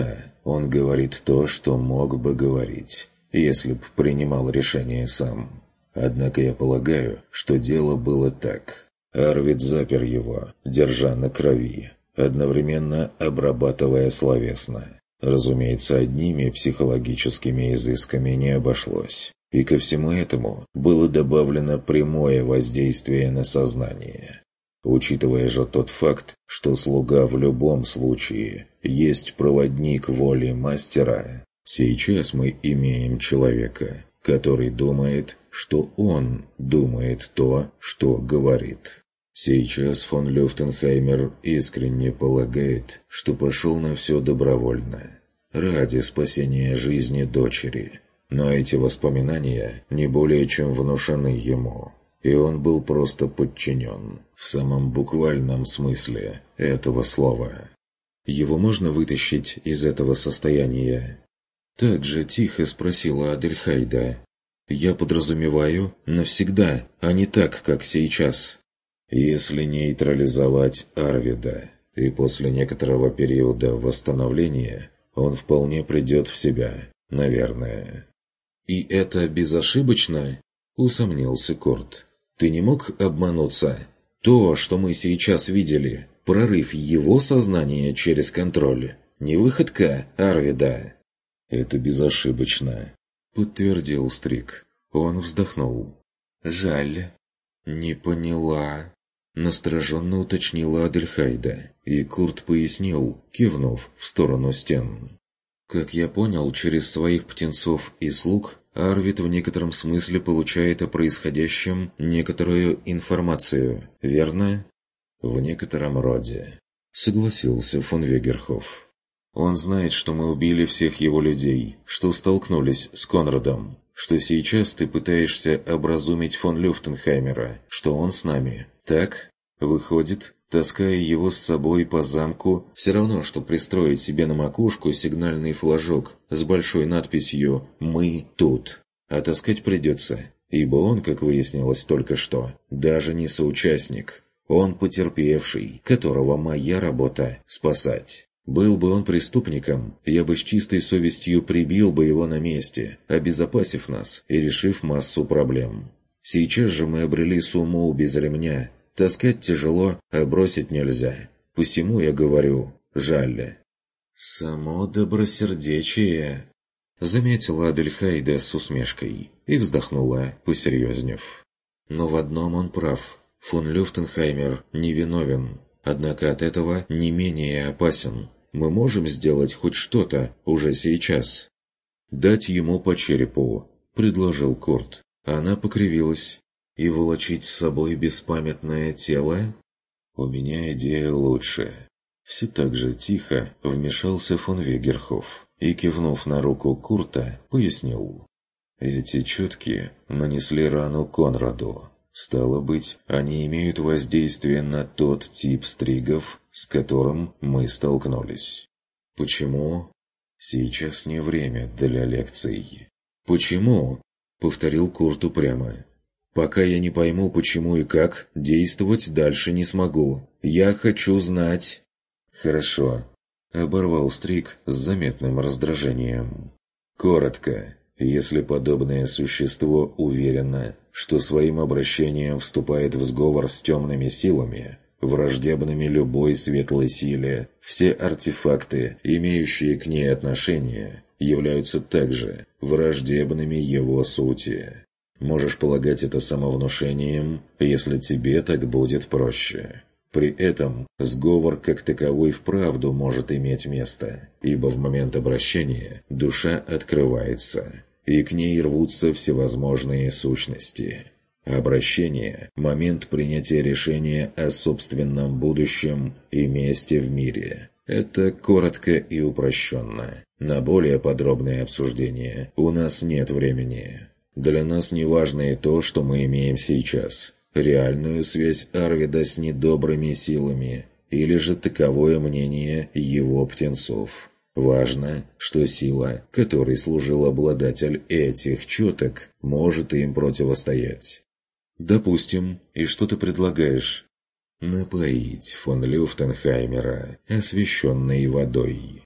Он говорит то, что мог бы говорить, если б принимал решение сам. Однако я полагаю, что дело было так. Арвид запер его, держа на крови, одновременно обрабатывая словесно. Разумеется, одними психологическими изысками не обошлось. И ко всему этому было добавлено прямое воздействие на сознание. Учитывая же тот факт, что слуга в любом случае есть проводник воли мастера, сейчас мы имеем человека, который думает, что он думает то, что говорит. Сейчас фон Люфтенхаймер искренне полагает, что пошел на все добровольно, ради спасения жизни дочери. Но эти воспоминания не более чем внушены ему, и он был просто подчинен, в самом буквальном смысле этого слова. Его можно вытащить из этого состояния? Так же тихо спросила Адельхайда. Я подразумеваю, навсегда, а не так, как сейчас. Если нейтрализовать Арвида, и после некоторого периода восстановления, он вполне придет в себя, наверное. «И это безошибочно?» — усомнился Корт. «Ты не мог обмануться? То, что мы сейчас видели, прорыв его сознания через контроль, не выходка Арвида?» «Это безошибочно», — подтвердил Стрик. Он вздохнул. «Жаль». «Не поняла», — настороженно уточнила Адельхайда, и Курт пояснил, кивнув в сторону стен. «Как я понял, через своих птенцов и слуг Арвид в некотором смысле получает о происходящем некоторую информацию, верно?» «В некотором роде», — согласился фон Вегерхоф. «Он знает, что мы убили всех его людей, что столкнулись с Конрадом, что сейчас ты пытаешься образумить фон Люфтенхаймера, что он с нами, так? Выходит, таская его с собой по замку, все равно, что пристроить себе на макушку сигнальный флажок с большой надписью «Мы тут». А таскать придется, ибо он, как выяснилось только что, даже не соучастник. Он потерпевший, которого моя работа – спасать. Был бы он преступником, я бы с чистой совестью прибил бы его на месте, обезопасив нас и решив массу проблем. Сейчас же мы обрели сумму без ремня. Таскать тяжело, а бросить нельзя. Посему я говорю, жаль. «Само добросердечие», — заметила Адельхайда с усмешкой и вздохнула, посерьезнев. «Но в одном он прав. Фон Люфтенхаймер невиновен. Однако от этого не менее опасен. Мы можем сделать хоть что-то уже сейчас». «Дать ему по черепу», — предложил Корт. Она покривилась. «И волочить с собой беспамятное тело?» «У меня идея лучше». Все так же тихо вмешался фон Вегерхоф и, кивнув на руку Курта, пояснил. «Эти четки нанесли рану Конраду. Стало быть, они имеют воздействие на тот тип стригов, с которым мы столкнулись. Почему? Сейчас не время для лекций». «Почему?» — повторил Курт упрямо. «Пока я не пойму, почему и как, действовать дальше не смогу. Я хочу знать». «Хорошо», — оборвал Стрик с заметным раздражением. «Коротко. Если подобное существо уверено, что своим обращением вступает в сговор с темными силами, враждебными любой светлой силе, все артефакты, имеющие к ней отношение, являются также враждебными его сути. Можешь полагать это самовнушением, если тебе так будет проще. При этом сговор как таковой вправду может иметь место, ибо в момент обращения душа открывается, и к ней рвутся всевозможные сущности. Обращение – момент принятия решения о собственном будущем и месте в мире. Это коротко и упрощенно. На более подробное обсуждение у нас нет времени. Для нас не важно и то, что мы имеем сейчас. Реальную связь Арвида с недобрыми силами, или же таковое мнение его птенцов. Важно, что сила, которой служил обладатель этих четок, может им противостоять. «Допустим, и что ты предлагаешь?» «Напоить фон Люфтенхаймера освященной водой».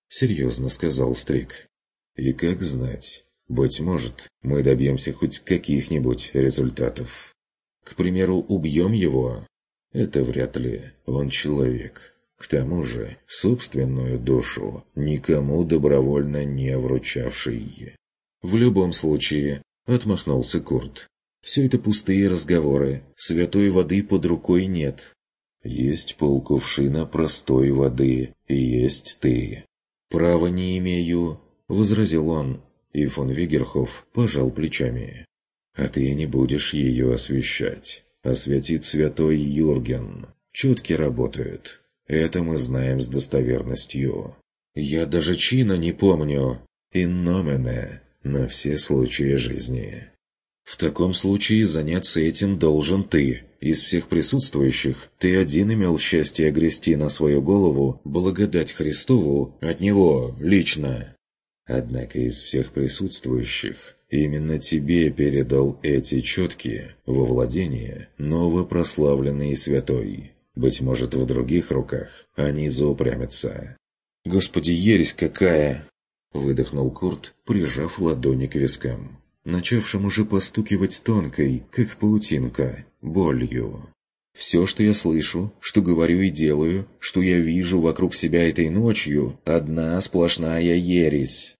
серьезно сказал Стрик. И как знать, быть может, мы добьемся хоть каких-нибудь результатов. К примеру, убьем его? Это вряд ли, он человек. К тому же, собственную душу никому добровольно не вручавший. В любом случае, отмахнулся Курт. Все это пустые разговоры, святой воды под рукой нет. Есть полкувшина простой воды, и есть ты. Права не имею, возразил он, и фон Вигерхоф пожал плечами. А ты не будешь ее освящать. Освятит святой Юрген. Четки работают. Это мы знаем с достоверностью. Я даже чина не помню. In nomine, на все случаи жизни. В таком случае заняться этим должен ты. Из всех присутствующих ты один имел счастье огрести на свою голову благодать Христову от него лично. Однако из всех присутствующих именно тебе передал эти четки во владение новопрославленный святой. Быть может, в других руках они заупрямятся. «Господи, ересь какая!» — выдохнул Курт, прижав ладони к вискам, начавшим уже постукивать тонкой, как паутинка, болью. «Все, что я слышу, что говорю и делаю, что я вижу вокруг себя этой ночью, одна сплошная ересь».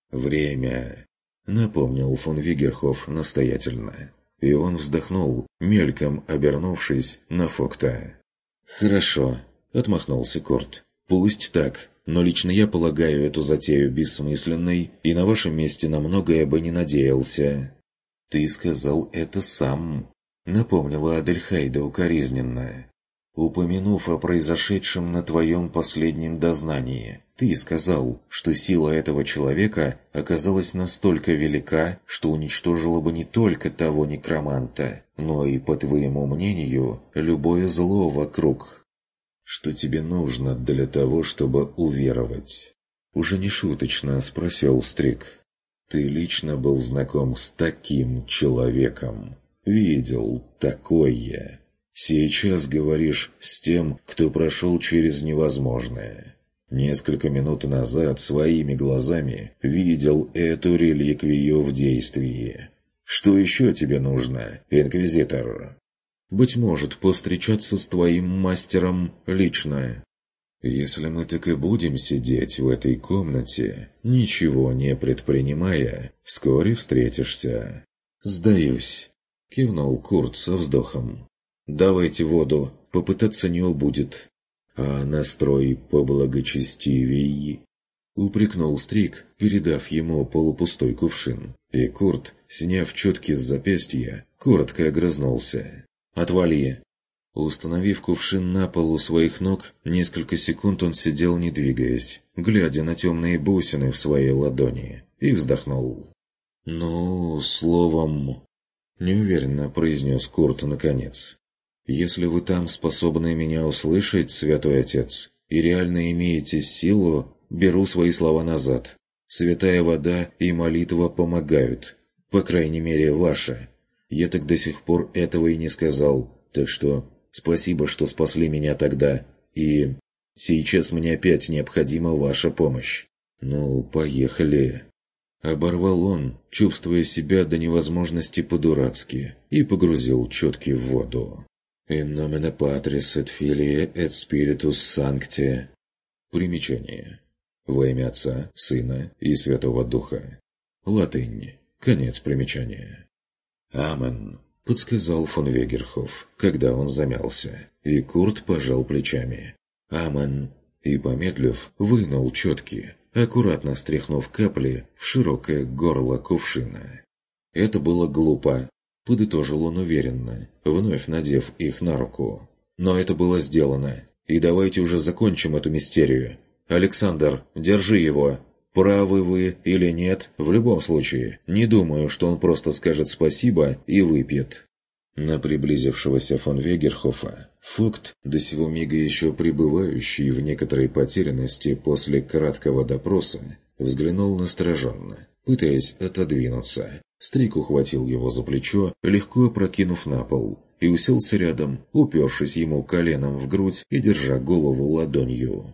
«Время», — напомнил фон Вигерхоф настоятельно. И он вздохнул, мельком обернувшись на Фокта. «Хорошо», — отмахнулся Курт. «Пусть так, но лично я полагаю эту затею бессмысленной, и на вашем месте на многое бы не надеялся». «Ты сказал это сам», — напомнила Адельхайда укоризненно. «Упомянув о произошедшем на твоем последнем дознании, ты сказал, что сила этого человека оказалась настолько велика, что уничтожила бы не только того некроманта, но и, по твоему мнению, любое зло вокруг. Что тебе нужно для того, чтобы уверовать?» Уже не шуточно спросил Стрик. «Ты лично был знаком с таким человеком? Видел такое? Сейчас говоришь с тем, кто прошел через невозможное. Несколько минут назад своими глазами видел эту реликвию в действии. Что еще тебе нужно, инквизитор? Быть может, повстречаться с твоим мастером лично. Если мы так и будем сидеть в этой комнате, ничего не предпринимая, вскоре встретишься». «Сдаюсь», — кивнул Курт со вздохом. «Давайте воду, попытаться не убудет». «А настрой поблагочестивей», — упрекнул Стрик, передав ему полупустой кувшин. И Курт, сняв четки с запястья, коротко огрызнулся. «Отвали!» Установив кувшин на пол у своих ног, несколько секунд он сидел, не двигаясь, глядя на темные бусины в своей ладони, и вздохнул. «Ну, словом...» — неуверенно произнес Курт наконец. «Если вы там способны меня услышать, святой отец, и реально имеете силу, беру свои слова назад. Святая вода и молитва помогают, по крайней мере, ваша. Я так до сих пор этого и не сказал, так что спасибо, что спасли меня тогда, и сейчас мне опять необходима ваша помощь. Ну, поехали». Оборвал он, чувствуя себя до невозможности по-дурацки, и погрузил четки в воду. «In nomine Patris et Filii et Spiritus Sancti». Примечание. Во имя Отца, Сына и Святого Духа. Латынь. Конец примечания. «Амен», — подсказал фон Вегерхоф, когда он замялся, и Курт пожал плечами. «Амен», и, помедлив, вынул четки, аккуратно стряхнув капли в широкое горло кувшина. «Это было глупо», — подытожил он уверенно, вновь надев их на руку. «Но это было сделано, и давайте уже закончим эту мистерию. Александр, держи его. Правы вы или нет, в любом случае, не думаю, что он просто скажет спасибо и выпьет». На приблизившегося фон Вегерхофа Фокт, до сего мига еще пребывающий в некоторой потерянности после краткого допроса, взглянул настороженно, пытаясь отодвинуться. Стрик ухватил его за плечо, легко опрокинув на пол, и уселся рядом, упершись ему коленом в грудь и держа голову ладонью.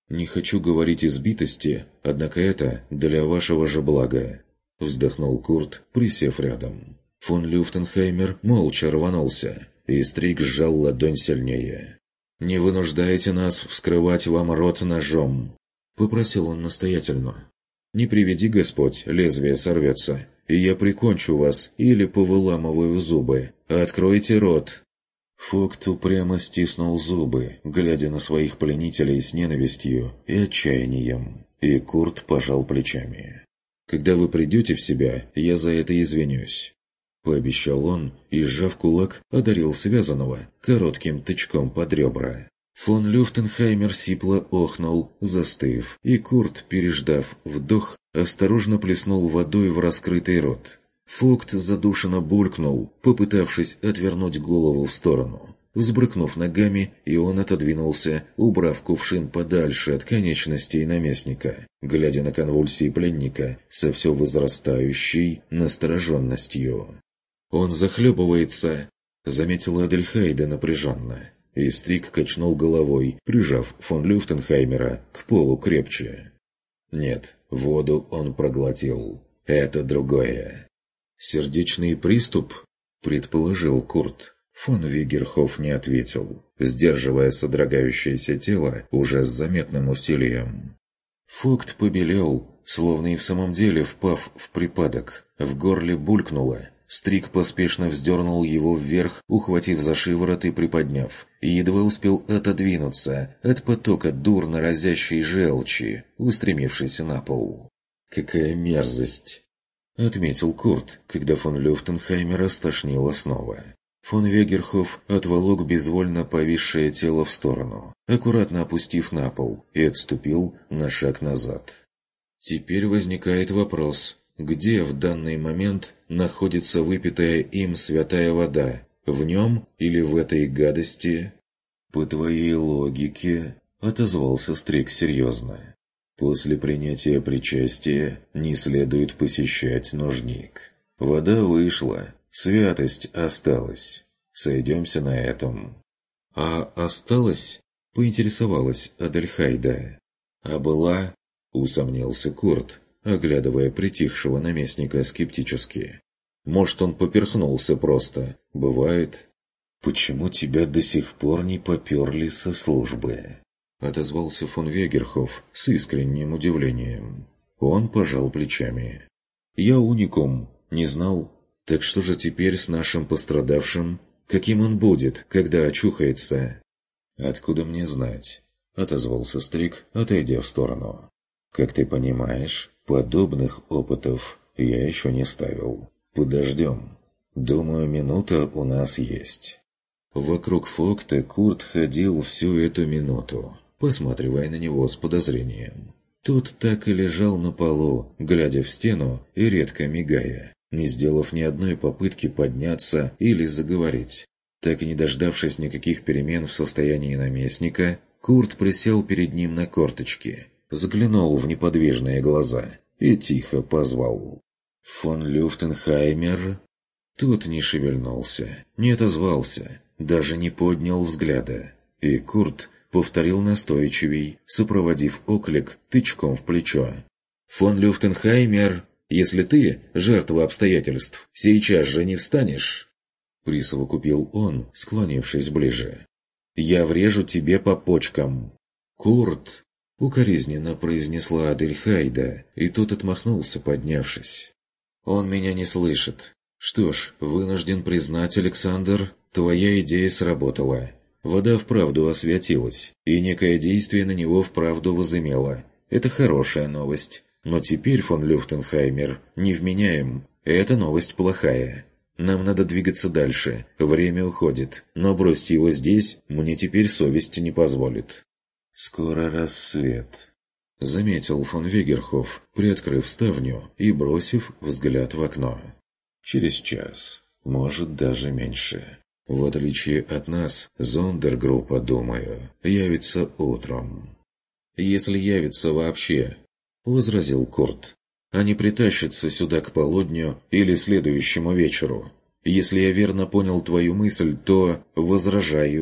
«Не хочу говорить избитости, однако это для вашего же блага», — вздохнул Курт, присев рядом. Фон Люфтенхаймер молча рванулся, и Стрик сжал ладонь сильнее. «Не вынуждайте нас вскрывать вам рот ножом», — попросил он настоятельно. «Не приведи Господь, лезвие сорвется, и я прикончу вас или повыламываю зубы. Откройте рот!» Фогт упрямо стиснул зубы, глядя на своих пленителей с ненавистью и отчаянием, и Курт пожал плечами. «Когда вы придете в себя, я за это извинюсь», — пообещал он и, сжав кулак, одарил связанного коротким тычком под ребра. Фон Люфтенхаймер сипло охнул, застыв, и Курт, переждав вдох, осторожно плеснул водой в раскрытый рот. Фогт задушенно булькнул, попытавшись отвернуть голову в сторону. Взбрыкнув ногами, и он отодвинулся, убрав кувшин подальше от конечностей наместника, глядя на конвульсии пленника со все возрастающей настороженностью. «Он захлебывается», — заметила Адельхайда напряженно, и Стрик качнул головой, прижав фон Люфтенхаймера к полу крепче. «Нет, воду он проглотил. Это другое». «Сердечный приступ?» – предположил Курт. Фон Вигерхоф не ответил, сдерживая содрогающееся тело уже с заметным усилием. Фогт побелел, словно и в самом деле впав в припадок. В горле булькнуло. Стрик поспешно вздернул его вверх, ухватив за шиворот и приподняв, и едва успел отодвинуться от потока дурно разящей желчи, устремившейся на пол. «Какая мерзость!» — отметил Курт, когда фон Люфтенхаймера стошнило снова. Фон Вегерхоф отволок безвольно повисшее тело в сторону, аккуратно опустив на пол, и отступил на шаг назад. Теперь возникает вопрос, где в данный момент находится выпитая им святая вода, в нем или в этой гадости? «По твоей логике», — отозвался Стрик серьезно, — «после принятия причастия не следует посещать нужник. Вода вышла, святость осталась. Сойдемся на этом». «А осталась?» — поинтересовалась Адельхайда. «А была?» — усомнился Курт, оглядывая притихшего наместника скептически. «Может, он поперхнулся просто. Бывает». «Почему тебя до сих пор не поперли со службы?» — отозвался фон Вегерхоф с искренним удивлением. Он пожал плечами. «Я уникум, не знал. Так что же теперь с нашим пострадавшим? Каким он будет, когда очухается?» «Откуда мне знать?» — отозвался Стрик, отойдя в сторону. «Как ты понимаешь, подобных опытов я еще не ставил. Подождем. Думаю, минута у нас есть». Вокруг Фогта Курт ходил всю эту минуту, посматривая на него с подозрением. Тот так и лежал на полу, глядя в стену и редко мигая, не сделав ни одной попытки подняться или заговорить. Так и не дождавшись никаких перемен в состоянии наместника, Курт присел перед ним на корточки, заглянул в неподвижные глаза и тихо позвал. «Фон Люфтенхаймер?» Тот не шевельнулся, не отозвался, даже не поднял взгляда, и Курт повторил настойчивей, сопроводив оклик тычком в плечо. «Фон Люфтенхаймер, если ты, жертва обстоятельств, сейчас же не встанешь?» Присовокупил он, склонившись ближе. «Я врежу тебе по почкам!» «Курт!» — укоризненно произнесла Адельхайда, и тот отмахнулся, поднявшись. «Он меня не слышит. Что ж, вынужден признать, Александр, твоя идея сработала. Вода вправду освятилась, и некое действие на него вправду возымело. Это хорошая новость. Но теперь, фон Люфтенхаймер, невменяем. Это новость плохая. Нам надо двигаться дальше. Время уходит. Но бросьте его здесь мне теперь совесть не позволит». «Скоро рассвет», — заметил фон Вегерхоф, приоткрыв ставню и бросив взгляд в окно. «Через час, может, даже меньше. В отличие от нас, зондергруппа, думаю, явится утром». «Если явится вообще», — возразил Курт. «Они притащатся сюда к полудню или следующему вечеру. Если я верно понял твою мысль, то возражаю.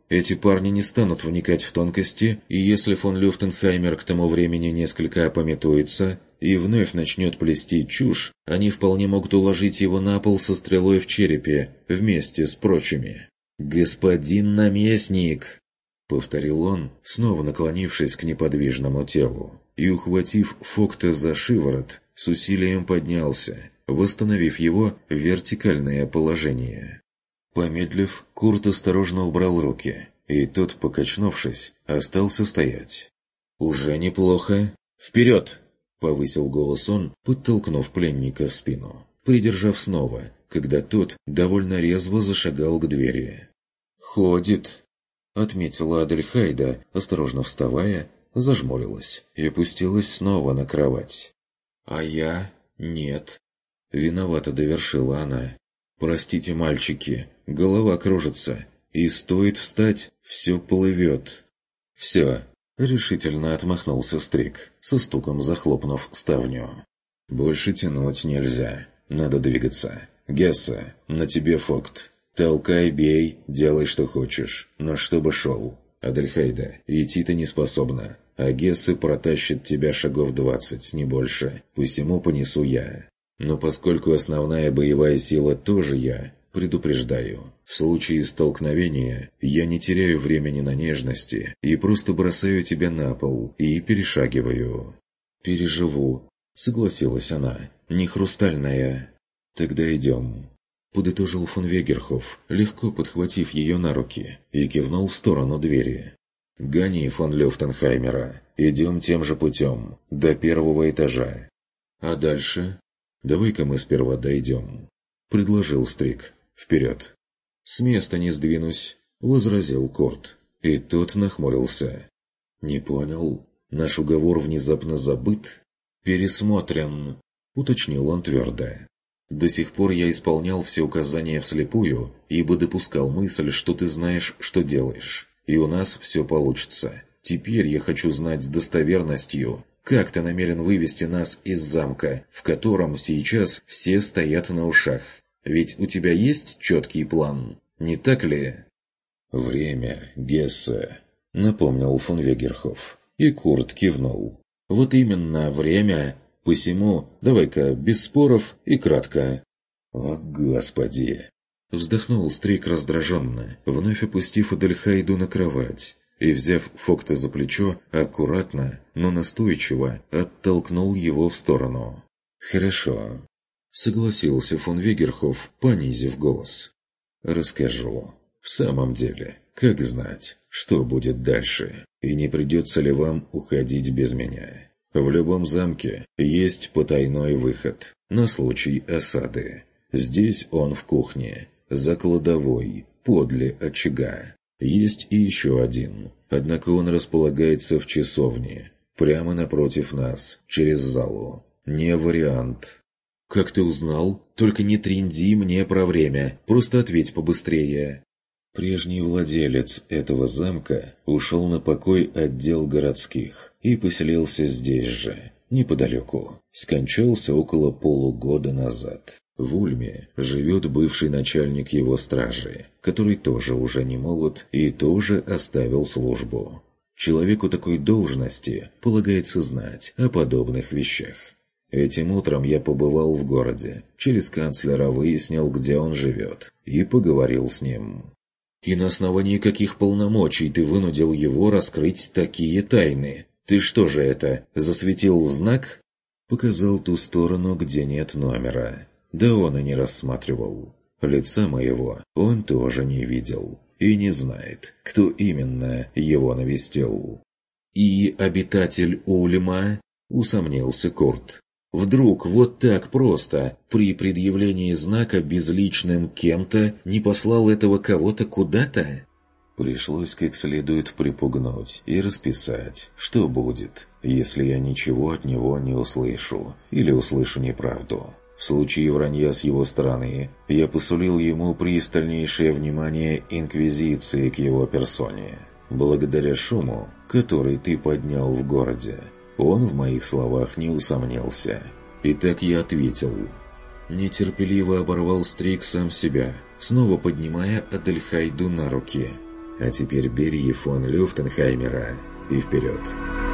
Эти парни не станут вникать в тонкости, и если фон Люфтенхаймер к тому времени несколько опамятуется и вновь начнет плести чушь, они вполне могут уложить его на пол со стрелой в черепе вместе с прочими. «Господин наместник!» — повторил он, снова наклонившись к неподвижному телу, и, ухватив Фокта за шиворот, с усилием поднялся, восстановив его в вертикальное положение. Помедлив, Курт осторожно убрал руки, и тот, покачнувшись, остался стоять. «Уже неплохо. Вперед!» — повысил голос он, подтолкнув пленника в спину, придержав снова, когда тот довольно резво зашагал к двери. «Ходит!» — отметила Адельхайда, осторожно вставая, зажмурилась и опустилась снова на кровать. «А я... нет!» — виновато довершила она. «Простите, мальчики, голова кружится, и стоит встать, все плывет». «Все», — решительно отмахнулся Стрик, со стуком захлопнув ставню. «Больше тянуть нельзя, надо двигаться. Гесса, на тебе Фокт. Толкай, бей, делай, что хочешь, но чтобы шел. Адельхайда, идти ты не способна, а Гесса протащит тебя шагов двадцать, не больше, посему понесу я. Но поскольку основная боевая сила тоже я, предупреждаю, в случае столкновения я не теряю времени на нежности и просто бросаю тебя на пол и перешагиваю». «Переживу», — согласилась она, — «не хрустальная». «Тогда идем», — подытожил фон Вегерхоф, легко подхватив ее на руки, и кивнул в сторону двери. «Гони фон Люфтенхаймера, идем тем же путем, до первого этажа». «А дальше?» «Давай-ка мы сперва дойдем», — предложил Стрик. «Вперед!» «С места не сдвинусь», — возразил Корт. И тот нахмурился. «Не понял. Наш уговор внезапно забыт?» «Пересмотрен», — уточнил он твердо. «До сих пор я исполнял все указания вслепую, ибо допускал мысль, что ты знаешь, что делаешь, и у нас все получится. Теперь я хочу знать с достоверностью, как ты намерен вывести нас из замка, в котором сейчас все стоят на ушах? Ведь у тебя есть четкий план, не так ли?» «Время, Гесса», — напомнил фон Вегерхоф, и Курт кивнул. «Вот именно, время. Посему давай-ка без споров и кратко». «О, Господи!» — вздохнул Стрик раздраженно, вновь опустив Адельхайду на кровать. И, взяв Фокта за плечо, аккуратно, но настойчиво оттолкнул его в сторону. «Хорошо», — согласился фон Вегерхоф, понизив голос. «Расскажу. В самом деле, как знать, что будет дальше, и не придется ли вам уходить без меня? В любом замке есть потайной выход на случай осады. Здесь он в кухне, за кладовой, подле очага. Есть и еще один, однако он располагается в часовне, прямо напротив нас, через залу. Не вариант». «Как ты узнал? Только не тринди мне про время, просто ответь побыстрее». Прежний владелец этого замка ушел на покой отдел городских и поселился здесь же, неподалеку. Скончался около полугода назад. В Ульме живет бывший начальник его стражи, который тоже уже не молод и тоже оставил службу. Человеку такой должности полагается знать о подобных вещах. Этим утром я побывал в городе, через канцлера выяснил, где он живет, и поговорил с ним. «И на основании каких полномочий ты вынудил его раскрыть такие тайны? Ты что же это, засветил знак?» Показал ту сторону, где нет номера. Да он и не рассматривал. Лица моего он тоже не видел и не знает, кто именно его навестил. «И обитатель Ульма?» — усомнился Курт. «Вдруг вот так просто, при предъявлении знака безличным кем-то, не послал этого кого-то куда-то?» Пришлось как следует припугнуть и расписать, что будет, если я ничего от него не услышу или услышу неправду. В случае вранья с его стороны, я посулил ему пристальнейшее внимание Инквизиции к его персоне. Благодаря шуму, который ты поднял в городе, он в моих словах не усомнился. И так я ответил. Нетерпеливо оборвал Стрик сам себя, снова поднимая Адельхайду на руки. А теперь бери фон Люфтенхаймера и вперед.